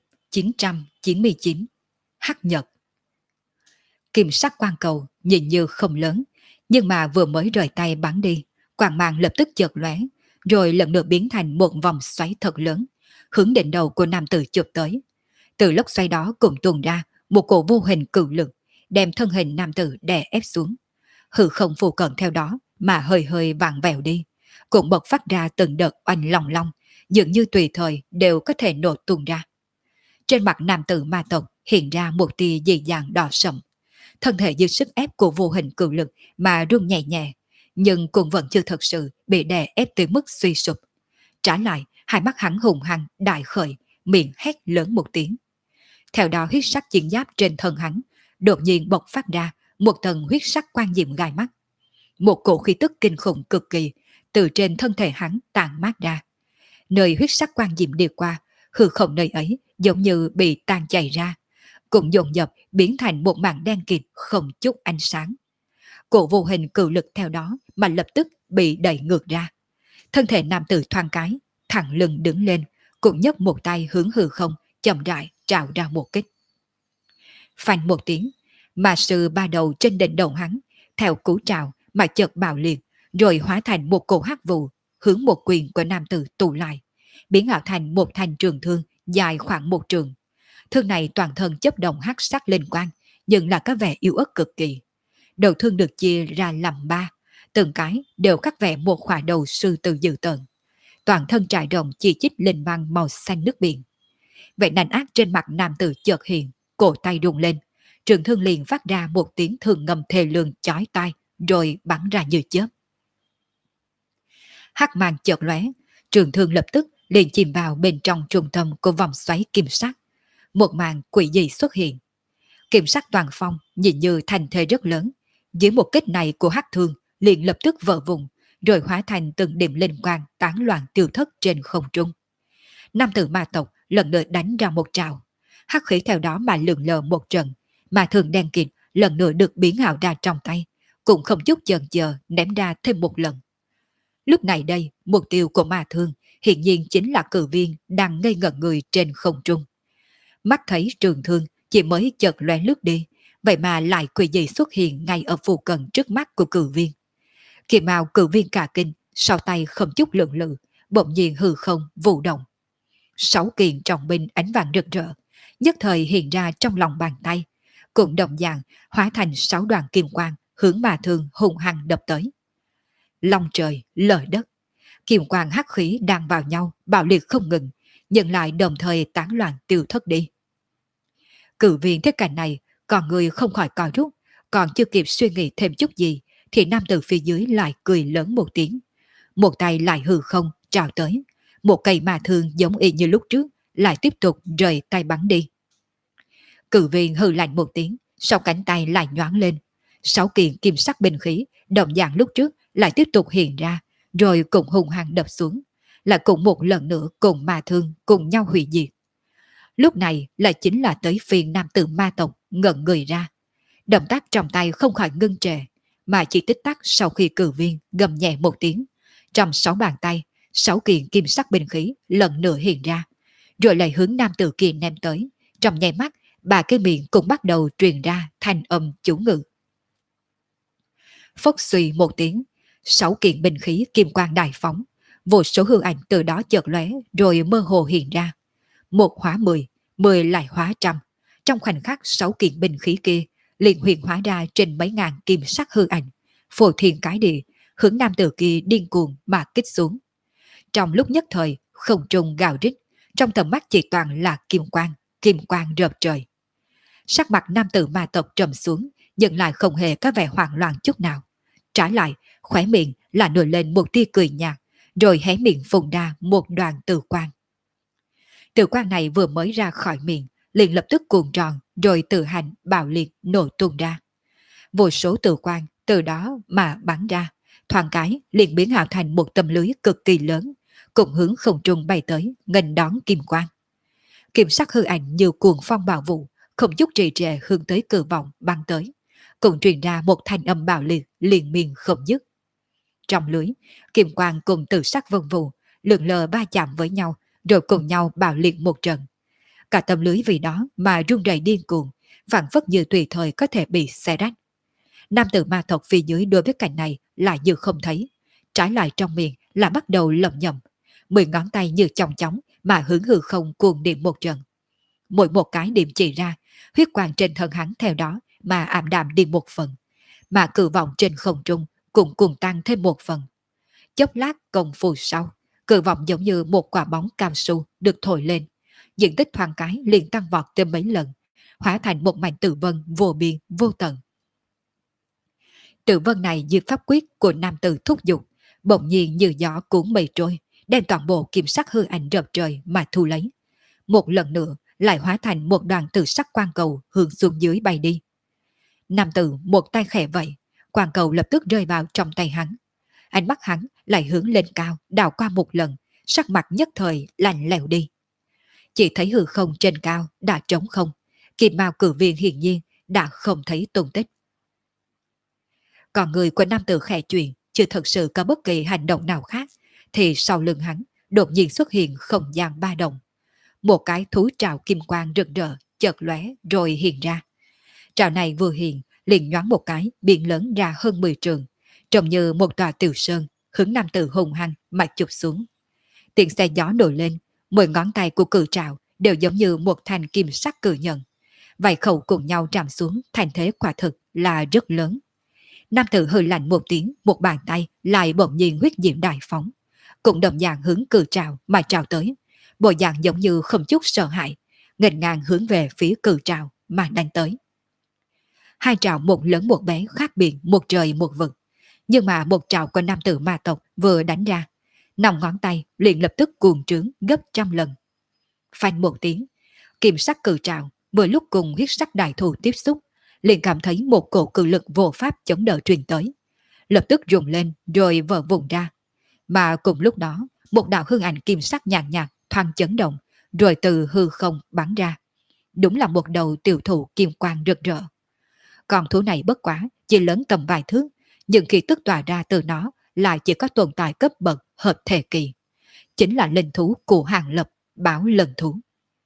1999. Hắc Nhật. Kim sắc quang cầu nhìn như không lớn, nhưng mà vừa mới rời tay bắn đi, quang mang lập tức chợt lóe, rồi lần nữa biến thành một vòng xoáy thật lớn, hướng đỉnh đầu của nam tử chụp tới. Từ lốc xoáy đó cũng tuôn ra một cổ vô hình cự lực, đem thân hình nam tử đè ép xuống. Hư không phù cận theo đó mà hơi hơi vàng vẹo đi, cũng bộc phát ra từng đợt oanh long long, dường như tùy thời đều có thể nổ tung ra. Trên mặt nam tử ma tộc hiện ra một tia dị dạng đỏ sậm. Thân thể dưới sức ép của vô hình cự lực mà rung nhẹ nhẹ, nhưng cũng vẫn chưa thật sự bị đè ép tới mức suy sụp. Trả lại, hai mắt hắn hùng hăng đại khởi, miệng hét lớn một tiếng. Theo đó huyết sắc chiến giáp trên thân hắn đột nhiên bộc phát ra một tầng huyết sắc quang diệm gai mắt. Một cổ khí tức kinh khủng cực kỳ từ trên thân thể hắn tàn mát ra. Nơi huyết sắc quang diệm đi qua, hư không nơi ấy giống như bị tan chảy ra, cũng dồn dập biến thành một mảng đen kịt không chút ánh sáng. Cổ vô hình cự lực theo đó mà lập tức bị đẩy ngược ra. Thân thể nam tử thoáng cái, thẳng lưng đứng lên, cũng nhấc một tay hướng hư không, chậm rãi trào ra một kích. Phanh một tiếng, mà sư ba đầu trên đỉnh đầu hắn, theo cú trào mà chợt bạo liệt, rồi hóa thành một cổ hắc vụ, hướng một quyền của nam tử tụ lại, biến ảo thành một thanh trường thương dài khoảng 1 trường. Thương này toàn thân chấp động hắc sắc linh quang, nhưng là có vẻ yếu ớt cực kỳ. Đầu thương được chia ra làm 3, từng cái đều khắc vẽ một khỏa đầu sư tử dữ tợn. Toàn thân trải rộng chỉ chít linh văn màu xanh nước biển. Vẻ nành ác trên mặt nam tử chợt hiện, cổ tay rung lên, trường thương liền phát ra một tiếng thương ngầm thề lương chói tai, rồi bắn ra như chớp. Hắc mang chợt lóe, trường thương lập tức liền chìm vào bên trong trung tâm của vòng xoáy kim sắc. Một màn quỷ dị xuất hiện. Kim sắc toàn phong nhìn như thành thế rất lớn, dưới một kích này của hắc thương liền lập tức vỡ vùng, rồi hóa thành từng điểm linh quang tán loạn tiêu thất trên không trung. Nam tử ma tộc lần nữa đánh ra một trào, hắc khí theo đó mà lượn lờ một trận, mà thường đen kịt lần nữa được biến ảo ra trong tay, cũng không chút chần chờ ném ra thêm một lần. Lúc này đây, mục tiêu của ma thương hiện nhiên chính là cử viên đang ngây ngẩn người trên không trung. Mắt thấy trường thương chỉ mới chợt lóe lướt đi, vậy mà lại quỷ dị xuất hiện ngay ở phù cận trước mắt của cử viên. Kỳ mao cử viên cả kinh, sau tay không chút lượng lự, bỗng nhiên hư không vụ động. 6 kiện trọng binh ánh vàng rực rỡ, nhất thời hiện ra trong lòng bàn tay, cũng đồng dạng hóa thành 6 đoàn kim quang hướng mà thương hung hăng đập tới. Long trời, lở đất, kim quang hắc khí đang vào nhau, bạo liệt không ngừng, nhưng lại đồng thời tán loạn tiêu thất đi. Cử viên thấy cảnh này, còn người không khỏi co rút, còn chưa kịp suy nghĩ thêm chút gì, thì nam tử phía dưới lại cười lớn một tiếng. Một tay lại hư không, trào tới. Một cây ma thương giống y như lúc trước, lại tiếp tục rời tay bắn đi. Cử viên hư lạnh một tiếng, sau cánh tay lại nhoáng lên. 6 kiện kim sắc binh khí, đồng dạng lúc trước, lại tiếp tục hiện ra, rồi cùng hung hăng đập xuống. Lại cùng một lần nữa cùng ma thương cùng nhau hủy diệt. Lúc này lại chính là tới phiên nam tử ma tộc ngẩn người ra. Động tác trong tay không khỏi ngưng trệ, mà chỉ tích tắc sau khi cử viên gầm nhẹ một tiếng. Trong 6 bàn tay, 6 kiện kim sắc binh khí lần nữa hiện ra, rồi lại hướng nam tử kia ném tới. Trong nháy mắt, 3 cái miệng cũng bắt đầu truyền ra thanh âm chú ngự. Phốc suy một tiếng, 6 kiện binh khí kim quang đại phóng, vô số hư ảnh từ đó chợt lóe rồi mơ hồ hiện ra. Một hóa 10, 10 lại hóa trăm. Trong khoảnh khắc 6 kiện binh khí kia liền huyền hóa ra trên mấy ngàn kim sắc hư ảnh, phô thiên cái địa, hướng nam tử kia điên cuồng mà kích xuống. Trong lúc nhất thời, không trung gào rít, trong tầm mắt chỉ toàn là kim quang rợp trời. Sắc mặt nam tử ma tộc trầm xuống, nhưng lại không hề có vẻ hoảng loạn chút nào. Trái lại, khóe miệng là nổi lên một tia cười nhạt, rồi hé miệng phun ra một đoàn tử quang. Tử quang này vừa mới ra khỏi miệng, liền lập tức cuồng tròn, rồi tự hành bạo liệt nổ tung ra. Vô số tử quang từ đó mà bắn ra, thoáng cái liền biến ảo thành một tấm lưới cực kỳ lớn, cùng hướng không trung bay tới, nghênh đón kim quang. Kim sắc hư ảnh như cuồng phong bạo vụ, không chút trì trệ hướng tới cử vọng bắn tới, cùng truyền ra một thanh âm bạo liệt liên miên không dứt. Trong lưới, kim quang cùng tử sắc vân vụ, lượn lờ va chạm với nhau, rồi cùng nhau bạo liệt một trận. Cả tấm lưới vì đó mà rung rẩy điên cuồng, phản phất như tùy thời có thể bị xé rách. Nam tử ma tộc phía dưới đối với cảnh này lại như không thấy, trái lại trong miệng là bắt đầu lẩm nhẩm, 10 ngón tay như chong chóng mà hướng hư không cuồng điện một trận. Mỗi một cái điểm chỉ ra, huyết quang trên thân hắn theo đó mà ảm đạm đi một phần, mà cự vọng trên không trung cũng cùng tăng thêm một phần. Chốc lát công phu sau, cự vọng giống như một quả bóng cao su được thổi lên, diện tích thoáng cái liền tăng vọt thêm mấy lần, hóa thành một mảnh tử vân vô biên vô tận. Tử vân này như pháp quyết của nam tử thúc giục, bỗng nhiên như gió cuốn mây trôi, đem toàn bộ kim sắc hư ảnh rợp trời mà thu lấy. Một lần nữa lại hóa thành một đoàn tử sắc quang cầu hướng xuống dưới bay đi. Nam tử một tay khẽ vậy, quang cầu lập tức rơi vào trong tay hắn. Ánh mắt hắn lại hướng lên cao, đảo qua một lần, sắc mặt nhất thời lạnh lẽo đi. Chỉ thấy hư không trên cao đã trống không, kim mao cử viên hiển nhiên đã không thấy tung tích. Còn người của nam tử khẽ chuyện, chưa thật sự có bất kỳ hành động nào khác, thì sau lưng hắn đột nhiên xuất hiện không gian ba động. Một cái thú trào kim quang rực rỡ, chợt lóe rồi hiện ra. Trào này vừa hiện, liền nhoáng một cái, biển lớn ra hơn 10 trường, trông như một tòa tiểu sơn, hướng nam tử hùng hăng mà chụp xuống. Tiếng xe gió nổi lên, 10 ngón tay của cự trào đều giống như một thanh kim sắc cự nhận. Vài khẩu cùng nhau chạm xuống, thành thế quả thực là rất lớn. Nam tử hơi lạnh một tiếng, một bàn tay lại bỗng nhiên huyết diễm đại phóng, cũng đồng dạng hướng cự trào mà trào tới, bộ dạng giống như không chút sợ hãi, nghênh ngang hướng về phía cự trào mà đánh tới. Hai trào một lớn một bé khác biệt một trời một vực, nhưng mà một trào của nam tử ma tộc vừa đánh ra, 5 ngón tay liền lập tức cuồng trướng gấp trăm lần. Phanh một tiếng, kim sắc cự trào vừa lúc cùng huyết sắc đại thù tiếp xúc, liền cảm thấy một cổ cự lực vô pháp chống đỡ truyền tới, lập tức rùng lên rồi vỡ vụn ra. Mà cùng lúc đó, một đạo hương ảnh kim sắc nhàn nhạt thoáng chấn động, rồi từ hư không bắn ra. Đúng là một đầu tiểu thụ kim quang rực rỡ. Con thú này bất quá chỉ lớn tầm vài thước, nhưng khi tức tỏa ra từ nó lại chỉ có tồn tại cấp bậc hợp thể kỳ. chính là linh thú của Hàng Lập, Bảo Lần thú.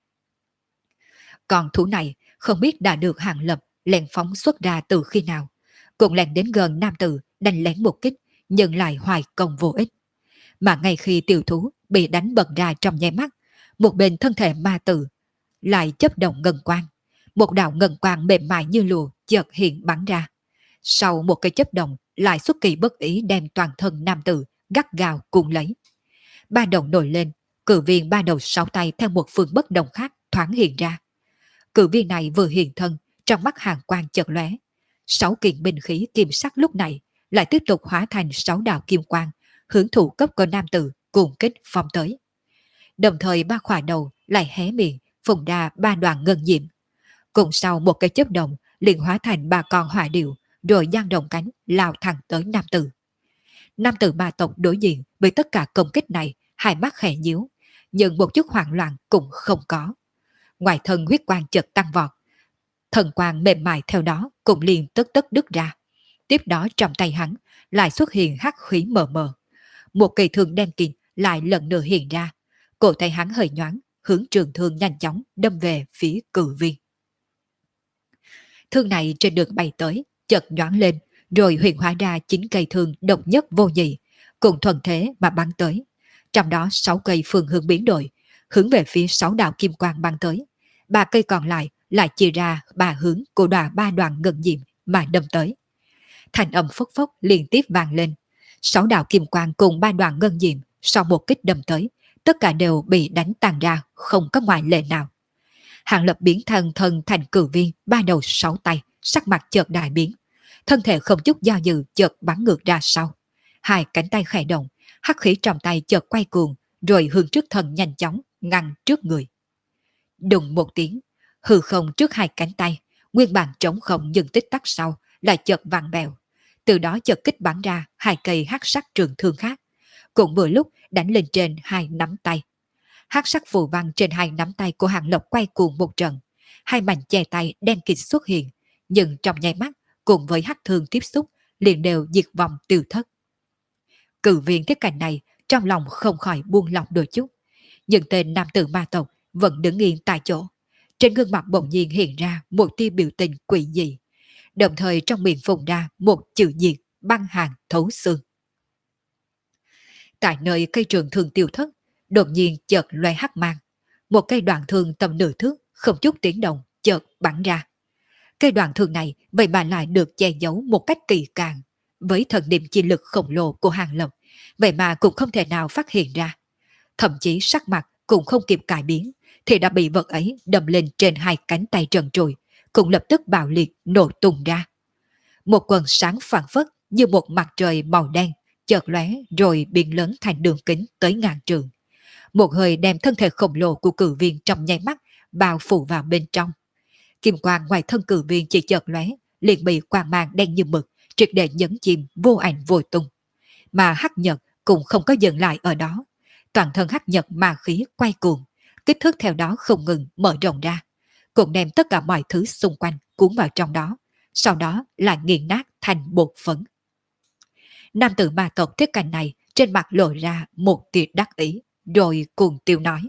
Con thú này không biết đã được Hàng Lập lén phóng xuất ra từ khi nào, cũng lén đến gần nam tử đánh lén một kích, nhưng lại hoài công vô ích. Mà ngay khi tiểu thú bị đánh bật ra trong nháy mắt, một bên thân thể ma tử lại chấp động ngân quang. Một đạo ngân quang mềm mại như lụa chợt hiện bắn ra. Sau một cái chấp động lại xuất kỳ bất ý đem toàn thân nam tử gắt gao cuốn lấy. Ba đầu nổi lên, cử viên ba đầu sáu tay theo một phương bất đồng khác thoáng hiện ra. Cử viên này vừa hiện thân, trong mắt hàng quang chợt lóe. Sáu kiện binh khí kim sắc lúc này lại tiếp tục hóa thành sáu đạo kim quang, hướng thủ cấp của nam tử cùng kích phong tới. Đồng thời ba khỏa đầu lại hé miệng, phùng ra ba đoàn ngân diệm. Cùng sau một cái chớp động, liền hóa thành ba con hỏa điệu, rồi dang động cánh lao thẳng tới nam tử. Nam tử ma tộc đối diện với tất cả công kích này, hai mắt khẽ nhíu, nhưng một chút hoảng loạn cũng không có. Ngoài thân huyết quang chợt tăng vọt, thần quang mềm mại theo đó cũng liền tất tất đứt ra. Tiếp đó trong tay hắn lại xuất hiện hắc khí mờ mờ. Một cây thương đen kịt lại lần nữa hiện ra. Cổ tay hắn hơi nhoáng, hướng trường thương nhanh chóng đâm về phía cử viên. Thương này trên đường bay tới, chợt nhoáng lên, rồi huyền hóa ra 9 cây thương độc nhất vô nhị, cùng thuần thế mà bắn tới. Trong đó 6 cây phương hướng biến đổi, hướng về phía 6 đạo kim quang bắn tới. 3 cây còn lại chia ra 3 hướng của ba đoàn ngân diệm mà đâm tới. Thành âm phốc phốc liên tiếp vang lên. 6 đạo kim quang cùng 3 đoàn ngân diệm sau một kích đâm tới, tất cả đều bị đánh tàn ra, không có ngoại lệ nào. Hàng Lập biến thân thành cử viên, ba đầu 6 tay, sắc mặt chợt đại biến, thân thể không chút do dự chợt bắn ngược ra sau. Hai cánh tay khẽ động, hắc khí trong tay chợt quay cuồng, rồi hướng trước thân nhanh chóng ngăn trước người. Đùng một tiếng, hư không trước hai cánh tay, nguyên bản trống không nhưng tích tắc sau lại chợt vặn bèo. Từ đó chợt kích bắn ra hai cây hắc sắc trường thương khác, cũng vừa lúc đánh lên trên hai nắm tay. Hắc sắc phù văn trên hai nắm tay của Hàng Lập quay cuồng một trận, hai mảnh che tay đen kịt xuất hiện, nhưng trong nháy mắt cùng với hắc thương tiếp xúc liền đều diệt vong tiêu thất. Cử viên thấy cảnh này trong lòng không khỏi buông lỏng đôi chút, nhưng tên nam tử ma tộc vẫn đứng yên tại chỗ, trên gương mặt bỗng nhiên hiện ra một tia biểu tình quỷ dị, đồng thời trong miệng phun ra một chữ diệt băng hàn thấu xương. Tại nơi cây trường thương tiêu thất, đột nhiên chợt loe hắc mang, một cây đoạn thương tầm nửa thước không chút tiếng động chợt bắn ra. Cây đoạn thương này vậy mà lại được che giấu một cách kỳ càng, với thần niệm chi lực khổng lồ của Hàng Lập, vậy mà cũng không thể nào phát hiện ra. Thậm chí sắc mặt cũng không kịp cải biến, thì đã bị vật ấy đâm lên trên hai cánh tay trần trụi, cũng lập tức bạo liệt nổ tung ra. Một quần sáng phản phất như một mặt trời màu đen chợt lóe rồi biến lớn thành đường kính tới ngàn trường. Một hơi đem thân thể khổng lồ của cử viên trong nháy mắt bao phủ vào bên trong. Kim quang ngoài thân cử viên chỉ chợt lóe, liền bị quang mang đen như mực triệt để nhấn chìm vô ảnh vô tung. Mà hắc nhật cũng không có dừng lại ở đó, toàn thân hắc nhật ma khí quay cuồng, kích thước theo đó không ngừng mở rộng ra, cũng đem tất cả mọi thứ xung quanh cuốn vào trong đó, sau đó lại nghiền nát thành bột phấn. Nam tử ma tộc thấy cảnh này trên mặt lộ ra một tia đắc ý, rồi cuồng tiêu nói: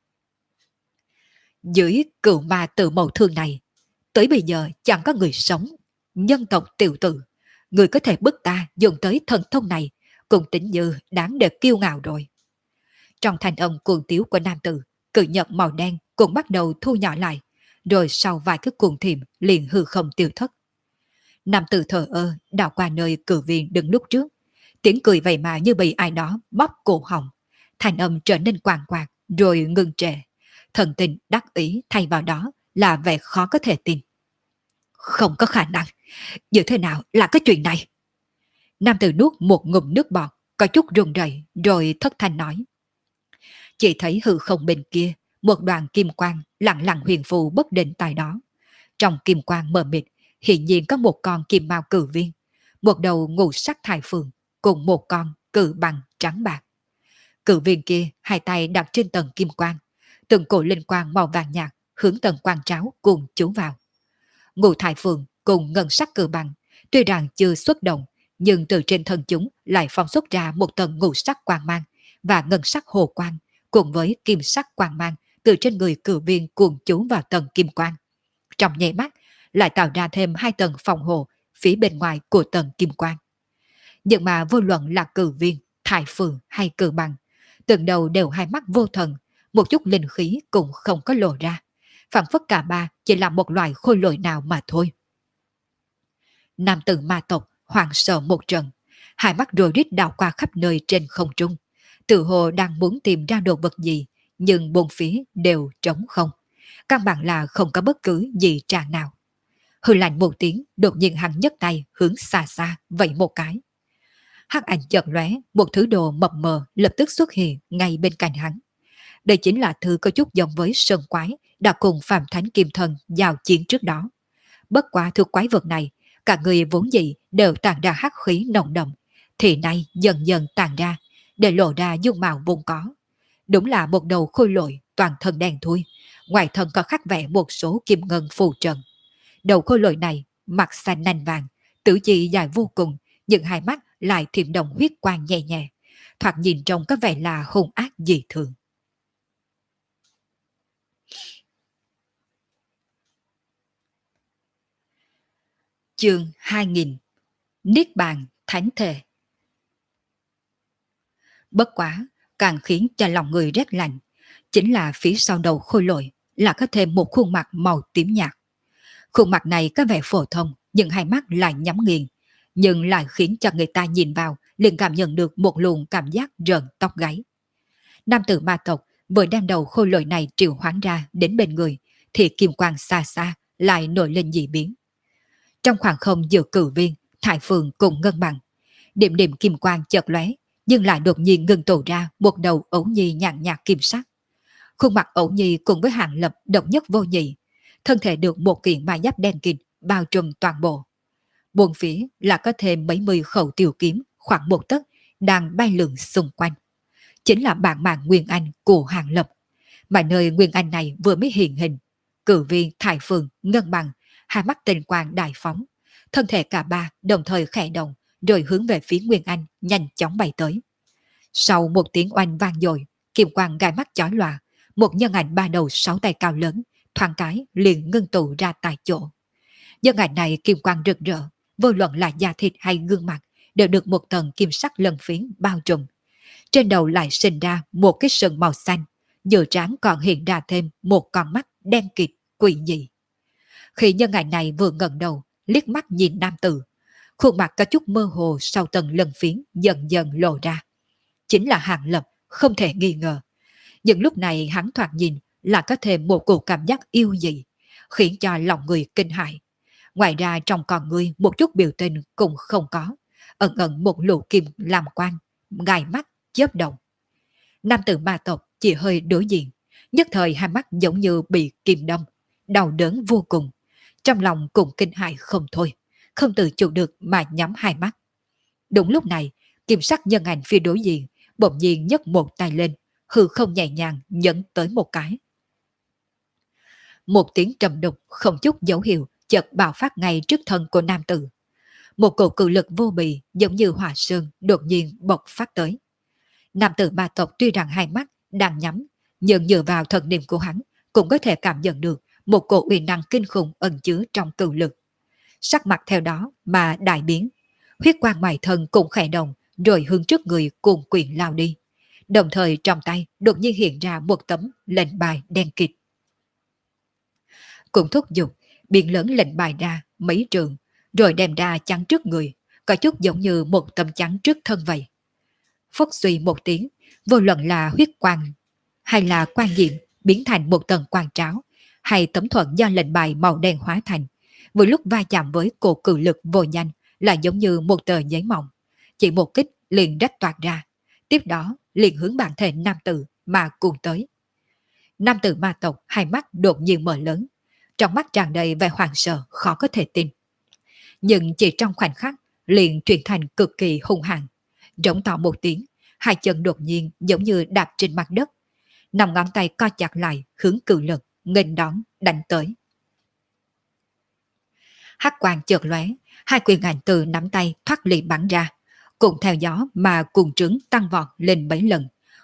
dưới cựu ma tự mẫu thương này, tới bây giờ chẳng có người sống. Nhân tộc tiểu tử, người có thể bức ta dùng tới thần thông này, cũng tính như đáng để kiêu ngạo rồi. Trong thanh âm cuồng tiếu của nam tử, cự nhật màu đen cũng bắt đầu thu nhỏ lại, rồi sau vài cái cuồng thiểm liền hư không tiêu thất. Nam tử thờ ơ đảo qua nơi cử viên đứng lúc trước, tiếng cười vậy mà như bị ai đó bóp cổ họng, thanh âm trở nên quàng quạt rồi ngừng trệ, thần tình đắc ý thay vào đó là vẻ khó có thể tin. Không có khả năng, như thế nào là cái chuyện này? Nam tử nuốt một ngụm nước bọt, có chút run rẩy rồi thất thanh nói. Chỉ thấy hư không bên kia, một đoàn kim quang lặng lặng huyền phù bất định tại đó. Trong kim quang mờ mịt, hiện nhiên có một con kim mao cử viên, một đầu ngũ sắc thải phượng, cùng một con cử bằng trắng bạc. Cử viên kia hai tay đặt trên tầng kim quang, từng cổ linh quang màu vàng nhạt hướng tầng quang tráo cùng chú vào. Ngũ thải phượng cùng ngân sắc cử bằng, tuy rằng chưa xuất động, nhưng từ trên thân chúng lại phóng xuất ra một tầng ngũ sắc quang mang, và ngân sắc hồ quang cùng với kim sắc quang mang từ trên người cử viên cuồng chú vào tầng kim quang. Trong nháy mắt lại tạo ra thêm hai tầng phòng hộ phía bên ngoài của tầng kim quang. Nhưng mà vô luận là cử viên, thải phường hay cử bằng, từng đầu đều hai mắt vô thần, một chút linh khí cũng không có lộ ra. Phản phất cả ba chỉ là một loại khôi lỗi nào mà thôi. Nam tử ma tộc hoảng sợ một trận, hai mắt rối rít đảo qua khắp nơi trên không trung. Tự hồ đang muốn tìm ra đồ vật gì, nhưng bốn phía đều trống không. Căn bản là không có bất cứ gì trà nào. Hừ lạnh một tiếng, đột nhiên hắn nhấc tay hướng xa xa vẫy một cái. Hắc ảnh chợt lóe, một thứ đồ mập mờ lập tức xuất hiện ngay bên cạnh hắn. Đây chính là thứ có chút giống với sơn quái đã cùng Phạm Thánh Kim Thân giao chiến trước đó. Bất quá thứ quái vật này, cả người vốn dĩ đều tản ra hắc khí nồng đậm, thì nay dần dần tàn ra, để lộ ra dung mạo vốn có. Đúng là một đầu khôi lỗi toàn thân đen thui, ngoài thân có khắc vẽ một số kim ngân phù trận. Đầu khôi lỗi này, mặt xanh nanh vàng, tử chi dài vô cùng, nhưng hai mắt lại thiểm động huyết quang nhẹ nhẹ, thoạt nhìn trông có vẻ là hung ác dị thường. Chương 2000. Niết bàn thánh thể. Bất quá, càng khiến cho lòng người rét lạnh, chính là phía sau đầu khôi lỗi là có thêm một khuôn mặt màu tím nhạt. Khuôn mặt này có vẻ phổ thông, nhưng hai mắt lại nhắm nghiền, nhưng lại khiến cho người ta nhìn vào liền cảm nhận được một luồng cảm giác rợn tóc gáy. Nam tử ma tộc vừa đem đầu khôi lỗi này triệu hoán ra đến bên người, thì kim quang xa xa lại nổi lên dị biến. Trong khoảng không giữa cử viên, thải phường cùng ngân bằng, điểm điểm kim quang chợt lóe, nhưng lại đột nhiên ngưng tụ ra một đầu ấu nhi nhàn nhạt kim sắc. Khuôn mặt ấu nhi cùng với Hàng Lập độc nhất vô nhị, thân thể được một kiện ma giáp đen kịt bao trùm toàn bộ. Buồn phía là có thêm mấy mươi khẩu tiểu kiếm khoảng một tấc đang bay lượn xung quanh. Chính là bản mạng Nguyên Anh của Hàng Lập. Mà nơi Nguyên Anh này vừa mới hiện hình, cử viên thải phường ngân bằng, hai mắt tình quang đại phóng, thân thể cả ba đồng thời khẽ động, rồi hướng về phía Nguyên Anh nhanh chóng bay tới. Sau một tiếng oanh vang dội, kim quang gai mắt chói lòa, một nhân ảnh ba đầu sáu tay cao lớn, thoáng cái liền ngưng tụ ra tại chỗ. Nhân ảnh này kim quang rực rỡ, vô luận là da thịt hay gương mặt đều được một tầng kim sắc lân phiến bao trùm. Trên đầu lại sinh ra một cái sừng màu xanh, giữa trán còn hiện ra thêm một con mắt đen kịt quỷ dị. Khi nhân ảnh này vừa ngẩng đầu, liếc mắt nhìn nam tử, khuôn mặt có chút mơ hồ sau tầng lân phiến dần dần lộ ra. Chính là Hàng Lập, không thể nghi ngờ. Nhưng lúc này hắn thoạt nhìn là có thêm một cổ cảm giác yêu dị, khiến cho lòng người kinh hãi. Ngoài ra trong con người một chút biểu tình cũng không có, ẩn ẩn một lũ kim làm quan, gai mắt, chớp động. Nam tử ma tộc chỉ hơi đối diện, nhất thời hai mắt giống như bị kim đâm, đau đớn vô cùng. Trong lòng cũng kinh hãi không thôi, không tự chủ được mà nhắm hai mắt. Đúng lúc này, kim sắc nhân ảnh phía đối diện bỗng nhiên nhấc một tay lên, hư không nhẹ nhàng nhấn tới một cái. Một tiếng trầm đục không chút dấu hiệu chợt bạo phát ngay trước thân của nam tử. Một cổ cự lực vô bì giống như hỏa sơn đột nhiên bộc phát tới. Nam tử ma tộc tuy rằng hai mắt đang nhắm, nhưng dựa vào thần niệm của hắn cũng có thể cảm nhận được một cổ uy năng kinh khủng ẩn chứa trong cự lực. Sắc mặt theo đó mà đại biến, huyết quang ngoài thân cũng khẽ động, rồi hướng trước người cuồng quyển lao đi. Đồng thời trong tay đột nhiên hiện ra một tấm lệnh bài đen kịt. Cũng thúc giục, biến lớn lệnh bài ra mấy trường, rồi đem ra chắn trước người, có chút giống như một tấm chắn trước thân vậy. Phất suy một tiếng, vô luận là huyết quang hay là quang diệm biến thành một tầng quang tráo, hay tấm thuận do lệnh bài màu đen hóa thành, vừa lúc va chạm với cổ cự lực vô nhanh là giống như một tờ giấy mỏng, chỉ một kích liền rách toạc ra, tiếp đó liền hướng bản thể nam tử mà cuồng tới. Nam tử ma tộc hai mắt đột nhiên mở lớn, trong mắt tràn đầy vẻ hoảng sợ khó có thể tin. Nhưng chỉ trong khoảnh khắc liền chuyển thành cực kỳ hung hăng, rống to một tiếng, hai chân đột nhiên giống như đạp trên mặt đất, năm ngón tay co chặt lại hướng cự lực nghênh đón đánh tới. Hắc quang chợt lóe, hai quyền ảnh từ nắm tay thoát ly bắn ra, cùng theo gió mà cuồng trướng tăng vọt lên mấy lần,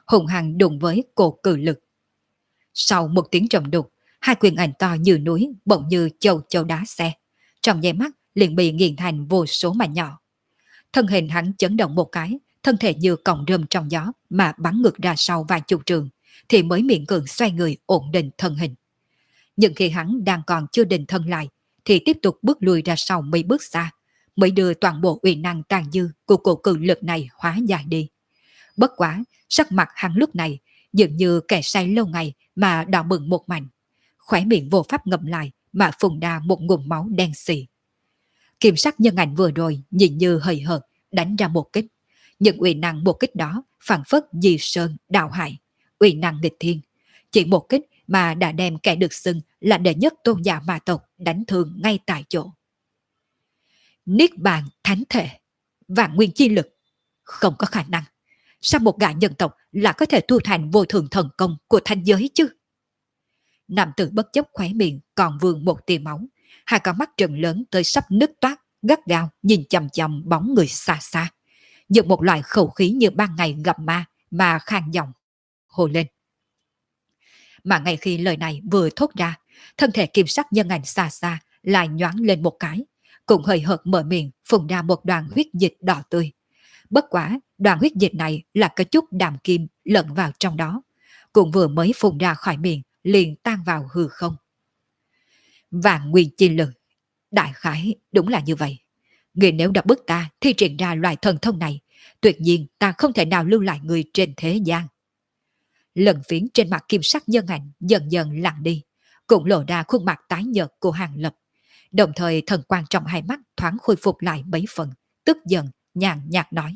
hùng hăng đụng với cổ cự lực. Sau một tiếng trầm đục, hai quyền ảnh to như núi bỗng như châu châu đá xe. Trong nháy mắt liền bị nghiền thành vô số mảnh nhỏ. Thân hình hắn chấn động một cái, thân thể như cọng rơm trong gió mà bắn ngược ra sau vài chục trường, thì mới miễn cưỡng xoay người ổn định thân hình. Nhưng khi hắn đang còn chưa định thân lại, thì tiếp tục bước lùi ra sau mấy bước xa, mới đưa toàn bộ uy năng tàn dư của cổ cự lực này hóa giải đi. Bất quá, sắc mặt hắn lúc này dường như kẻ say lâu ngày mà đỏ bừng một mảnh, khóe miệng vô pháp ngậm lại mà phun ra một ngụm máu đen xì. Kim sắc nhân ảnh vừa rồi nhìn như hời hợt đánh ra một kích, nhưng uy năng một kích đó phảng phất di sơn đạo hải, uy năng nghịch thiên. Chỉ một kích mà đã đem kẻ được xưng là đệ nhất tôn giả ma tộc đánh thương ngay tại chỗ. Niết bàn thánh thể, vạn nguyên chi lực, không có khả năng. Sao một gã nhân tộc là có thể tu thành vô thượng thần công của thanh giới chứ? Nam tử bất chấp khóe miệng còn vương một tia máu, hai con mắt trừng lớn tới sắp nứt toát, gắt gao nhìn chằm chằm bóng người xa xa, dùng một loại khẩu khí như ban ngày gặp ma mà khàn giọng hô lên. Mà ngay khi lời này vừa thốt ra, thân thể kim sắc nhân ảnh xa xa lại nhoáng lên một cái, cũng hơi hợt mở miệng phun ra một đoàn huyết dịch đỏ tươi. Bất quả, đoàn huyết dịch này là cái chút đàm kim lẫn vào trong đó, cũng vừa mới phun ra khỏi miệng liền tan vào hư không. Vạn nguyên chi lực, đại khái đúng là như vậy. Người nếu đã bức ta thi triển ra loại thần thông này, tuyệt nhiên ta không thể nào lưu lại người trên thế gian. Lần phiến trên mặt kim sắc nhân ảnh dần dần lặng đi, cũng lộ ra khuôn mặt tái nhợt của Hàng Lập. Đồng thời thần quang trong hai mắt thoáng khôi phục lại mấy phần, tức giận, nhàn nhạt nói.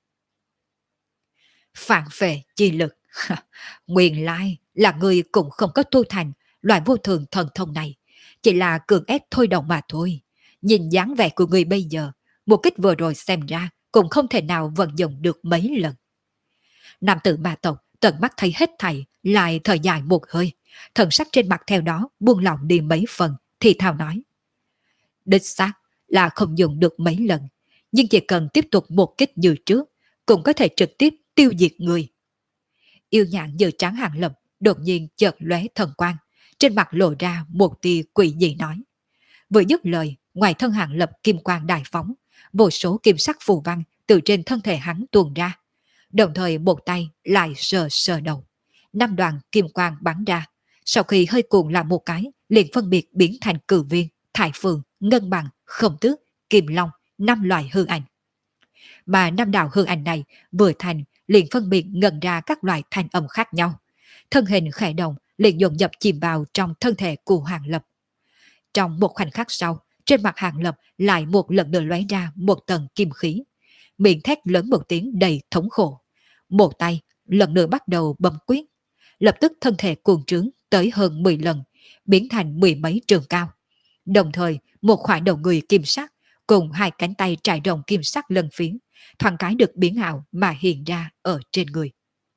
Phản phệ chi lực, nguyên lai là người cũng không có tu thành loại vô thường thần thông này, chỉ là cường ép thôi đồng mà thôi. Nhìn dáng vẻ của người bây giờ, một kích vừa rồi xem ra cũng không thể nào vận dụng được mấy lần. Nam tử ma tộc tận mắt thấy hết thảy, lại thở dài một hơi, thần sắc trên mặt theo đó buông lỏng đi mấy phần, thì thào nói. Đích xác là không dùng được mấy lần, nhưng chỉ cần tiếp tục một kích như trước, cũng có thể trực tiếp tiêu diệt người. Yêu nhãn như tráng Hàng Lập đột nhiên chợt lóe thần quang, trên mặt lộ ra một tia quỷ dị nói. Vừa dứt lời, ngoài thân Hàng Lập kim quang đại phóng, vô số kim sắc phù văn từ trên thân thể hắn tuôn ra. Đồng thời một tay lại sờ sờ đầu. 5 đoàn kim quang bắn ra, sau khi hơi cuồng làm một cái, liền phân biệt biến thành cử viên, thải phường, ngân bằng, không tước, kim long, 5 loại hư ảnh. Mà 5 đạo hư ảnh này vừa thành liền phân biệt ngân ra các loại thanh âm khác nhau. Thân hình khẽ động liền dồn dập chìm vào trong thân thể của Hàng Lập. Trong một khoảnh khắc sau, trên mặt Hàng Lập lại một lần nữa lóe ra một tầng kim khí. Miệng thét lớn một tiếng đầy thống khổ. Một tay lần nữa bắt đầu bấm quyết. Lập tức thân thể cuồng trướng tới hơn 10 lần, biến thành 10 mấy trường cao. Đồng thời, một khoảng đầu người kim sắc cùng hai cánh tay trải rộng kim sắc lân phiến, thoáng cái được biến ảo mà hiện ra ở trên người.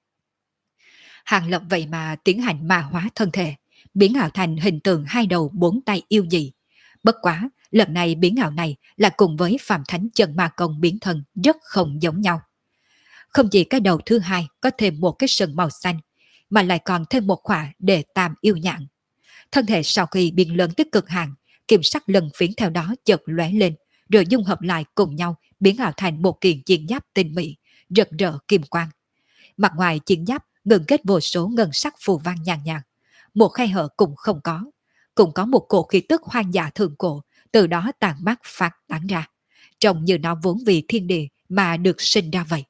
Hàng Lập vậy mà tiến hành ma hóa thân thể, biến ảo thành hình tượng hai đầu bốn tay yêu dị. Bất quá, lần này biến ảo này là cùng với Phạm Thánh Chân Ma Công biến thân rất không giống nhau. Không chỉ cái đầu thứ hai có thêm một cái sừng màu xanh, mà lại còn thêm một khỏa để tam yêu nhãn. Thân thể sau khi biến lớn tới cực hạn, kim sắc lần phiến theo đó chợt lóe lên, rồi dung hợp lại cùng nhau biến ảo thành một kiện chiến giáp tinh mỹ, rực rỡ kim quang. Mặt ngoài chiến giáp ngừng kết vô số ngân sắc phù văn nhàn nhạt, một khe hở cũng không có, cũng có một cổ khí tức hoang dã thượng cổ từ đó tàn mát phát tán ra, trông như nó vốn vì thiên địa mà được sinh ra vậy.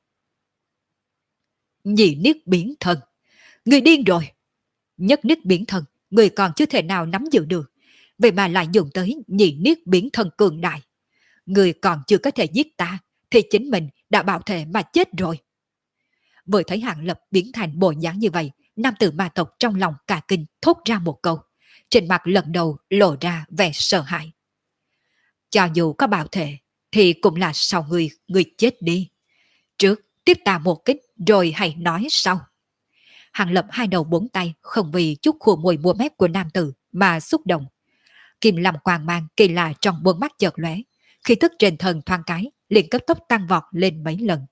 Nhị niết biến thần, người điên rồi. Nhất niết biến thần, người còn chưa thể nào nắm giữ được, vậy mà lại dùng tới nhị niết biến thần cường đại. Người còn chưa có thể giết ta, thì chính mình đã bảo thể mà chết rồi. Vừa thấy Hàng Lập biến thành bộ dáng như vậy, nam tử ma tộc trong lòng cả kinh thốt ra một câu, trên mặt lần đầu lộ ra vẻ sợ hãi. Cho dù có bảo thể, thì cũng là sau người chết đi. Trước tiếp ta một kích, rồi hãy nói sau. Hàng Lập hai đầu bốn tay không vì chút khua môi mua mép của nam tử mà xúc động. Kim làm quang mang kỳ lạ trong bốn mắt chợt lóe, khi thức trên thân thoáng cái liền cấp tốc tăng vọt lên mấy lần.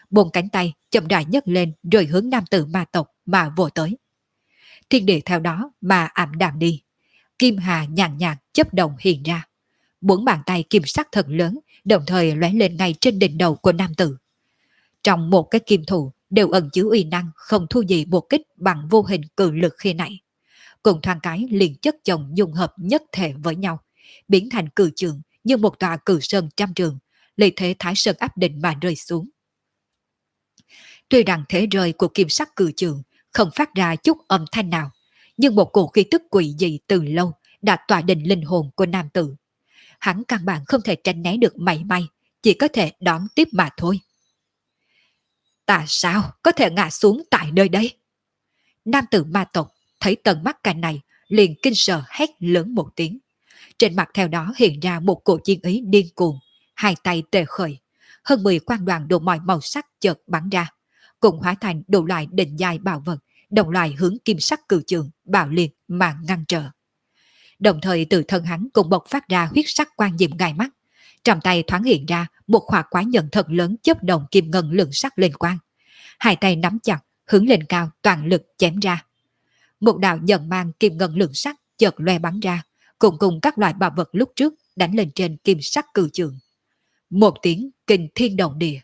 bốn cánh tay chậm rãi nhấc lên rồi hướng nam tử ma tộc mà vồ tới. Thiên địa theo đó mà ảm đạm đi, kim hà nhàn nhạt chớp động hiện ra. Bốn bàn tay kim sắc thật lớn đồng thời lóe lên ngay trên đỉnh đầu của nam tử. Trong một cái kim thủ đều ẩn chứa uy năng không thua gì một kích bằng vô hình cự lực khi nãy. Cùng thoáng cái liền chất chồng dung hợp nhất thể với nhau, biến thành cự trường như một tòa cự sơn trăm trường, lấy thế thái sơn áp định mà rơi xuống. Tuy rằng thế rơi của kim sắc cự trường không phát ra chút âm thanh nào, nhưng một cổ khí tức quỷ dị từ lâu đã tỏa định linh hồn của nam tử. Hắn căn bản không thể tránh né được mảy may, chỉ có thể đón tiếp mà thôi. Ta sao có thể ngã xuống tại nơi đây? Nam tử ma tộc thấy tận mắt cảnh này liền kinh sợ hét lớn một tiếng. Trên mặt theo đó hiện ra một cổ chiến ý điên cuồng, hai tay tê khởi, hơn 10 quang đoàn đồ mọi màu sắc chợt bắn ra, cùng hóa thành đủ loại định dài bảo vật, đồng loài hướng kim sắc cự trường bạo liệt mà ngăn trở. Đồng thời từ thân hắn cũng bộc phát ra huyết sắc quang diệm gai mắt, trong tay thoáng hiện ra một khỏa quái nhận thật lớn chớp động kim ngân lượng sắc lên quang, hai tay nắm chặt hướng lên cao toàn lực chém ra. Một đạo nhận mang kim ngân lượng sắc chợt loe bắn ra, cùng các loại bảo vật lúc trước đánh lên trên kim sắc cự trường. Một tiếng kinh thiên động địa.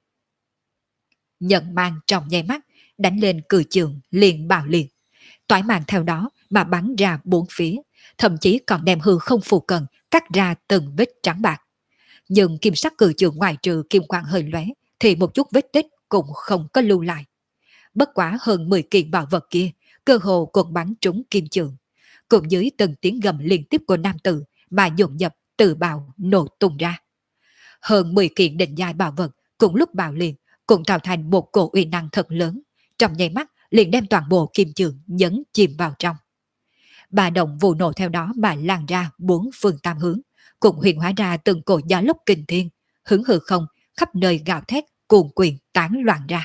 Nhận mang trong nháy mắt đánh lên cự trường liền bạo liệt, toái mang theo đó mà bắn ra bốn phía, thậm chí còn đem hư không phù cận cắt ra từng vết trắng bạc. Nhưng kim sắc cự trường ngoài trừ kim quang hơi lóe thì một chút vết tích cũng không có lưu lại. Bất quá hơn 10 kiện bảo vật kia cơ hồ cũng bắn trúng kim trường, cùng dưới từng tiếng gầm liên tiếp của nam tử mà dồn nhập từ bào nổ tung ra. Hơn 10 kiện định giai bảo vật cùng lúc bạo liền cũng tạo thành một cổ uy năng thật lớn, trong nháy mắt liền đem toàn bộ kim trường nhấn chìm vào trong. Bà động vụ nổ theo đó mà lan ra bốn phương tam hướng, cùng huyền hóa ra từng cổ gió lốc kinh thiên, hướng hư không khắp nơi gào thét cuồn quyền tán loạn ra.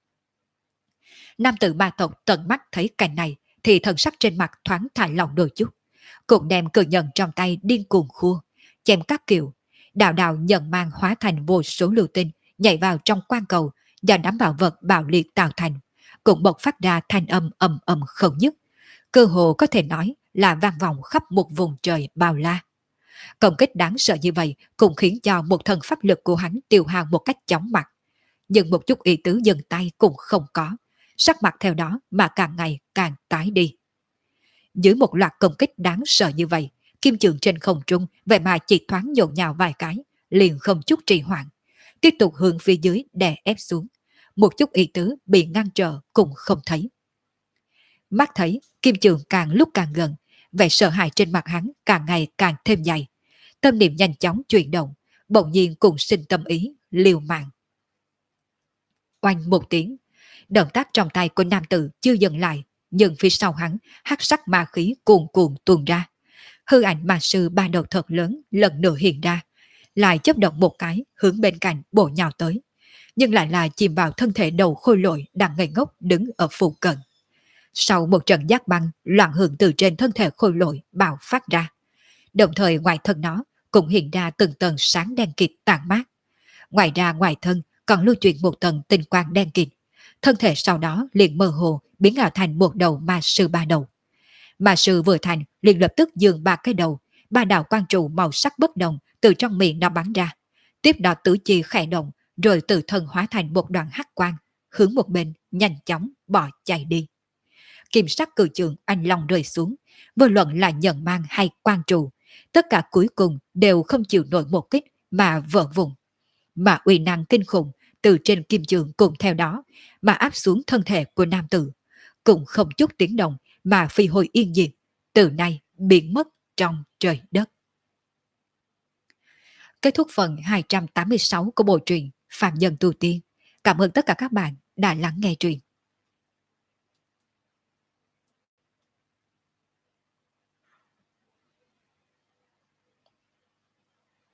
Nam tử ma tộc tận mắt thấy cảnh này thì thần sắc trên mặt thoáng thả lỏng đôi chút, cũng đem cự nhận trong tay điên cuồng khua, chém các kiểu, đạo đạo nhận mang hóa thành vô số lưu tinh nhảy vào trong quan cầu do đám bảo vật bạo liệt tạo thành, cũng bộc phát ra thanh âm ầm ầm không dứt, cơ hồ có thể nói là vang vọng khắp một vùng trời bao la. Công kích đáng sợ như vậy cũng khiến cho một thần pháp lực của hắn tiêu hao một cách chóng mặt, nhưng một chút ý tứ dừng tay cũng không có, sắc mặt theo đó mà càng ngày càng tái đi. Dưới một loạt công kích đáng sợ như vậy, kim trường trên không trung vậy mà chỉ thoáng nhộn nhào vài cái, liền không chút trì hoãn, tiếp tục hướng phía dưới đè ép xuống, một chút ý tứ bị ngăn trở cũng không thấy. Mắt thấy kim trường càng lúc càng gần, vẻ sợ hãi trên mặt hắn càng ngày càng thêm dày, tâm niệm nhanh chóng chuyển động, bỗng nhiên cùng sinh tâm ý liều mạng. Oanh một tiếng, động tác trong tay của nam tử chưa dừng lại, nhưng phía sau hắn hắc sắc ma khí cuồn cuộn tuôn ra. Hư ảnh ma sư ba đầu thật lớn lần nữa hiện ra, lại chớp động một cái hướng bên cạnh bổ nhào tới, nhưng lại là chìm vào thân thể đầu khôi lỗi đang ngây ngốc đứng ở phụ cận. Sau một trận giác băng, loạn hưởng từ trên thân thể khôi lỗi bạo phát ra, đồng thời ngoài thân nó cũng hiện ra từng tầng sáng đen kịt tàn mát. Ngoài ra ngoài thân còn lưu truyền một tầng tinh quang đen kịt, thân thể sau đó liền mơ hồ biến ảo thành một đầu ma sư ba đầu. Ma sư vừa thành liền lập tức dường ba cái đầu, ba đạo quang trụ màu sắc bất đồng từ trong miệng nó bắn ra, tiếp đó tứ chi khẽ động, rồi từ thân hóa thành một đoàn hắc quang, hướng một bên nhanh chóng bỏ chạy đi. Kim sắc cự trường anh long rơi xuống, vô luận là nhận mang hay quang trụ, tất cả cuối cùng đều không chịu nổi một kích mà vỡ vụn, mà uy năng kinh khủng từ trên kim trường cùng theo đó mà áp xuống thân thể của nam tử, cũng không chút tiếng động mà phi hồi yên diệt, từ nay biến mất trong trời đất. Kết thúc phần 286 của bộ truyện Phạm Nhân Tu Tiên. Cảm ơn tất cả các bạn đã lắng nghe truyện.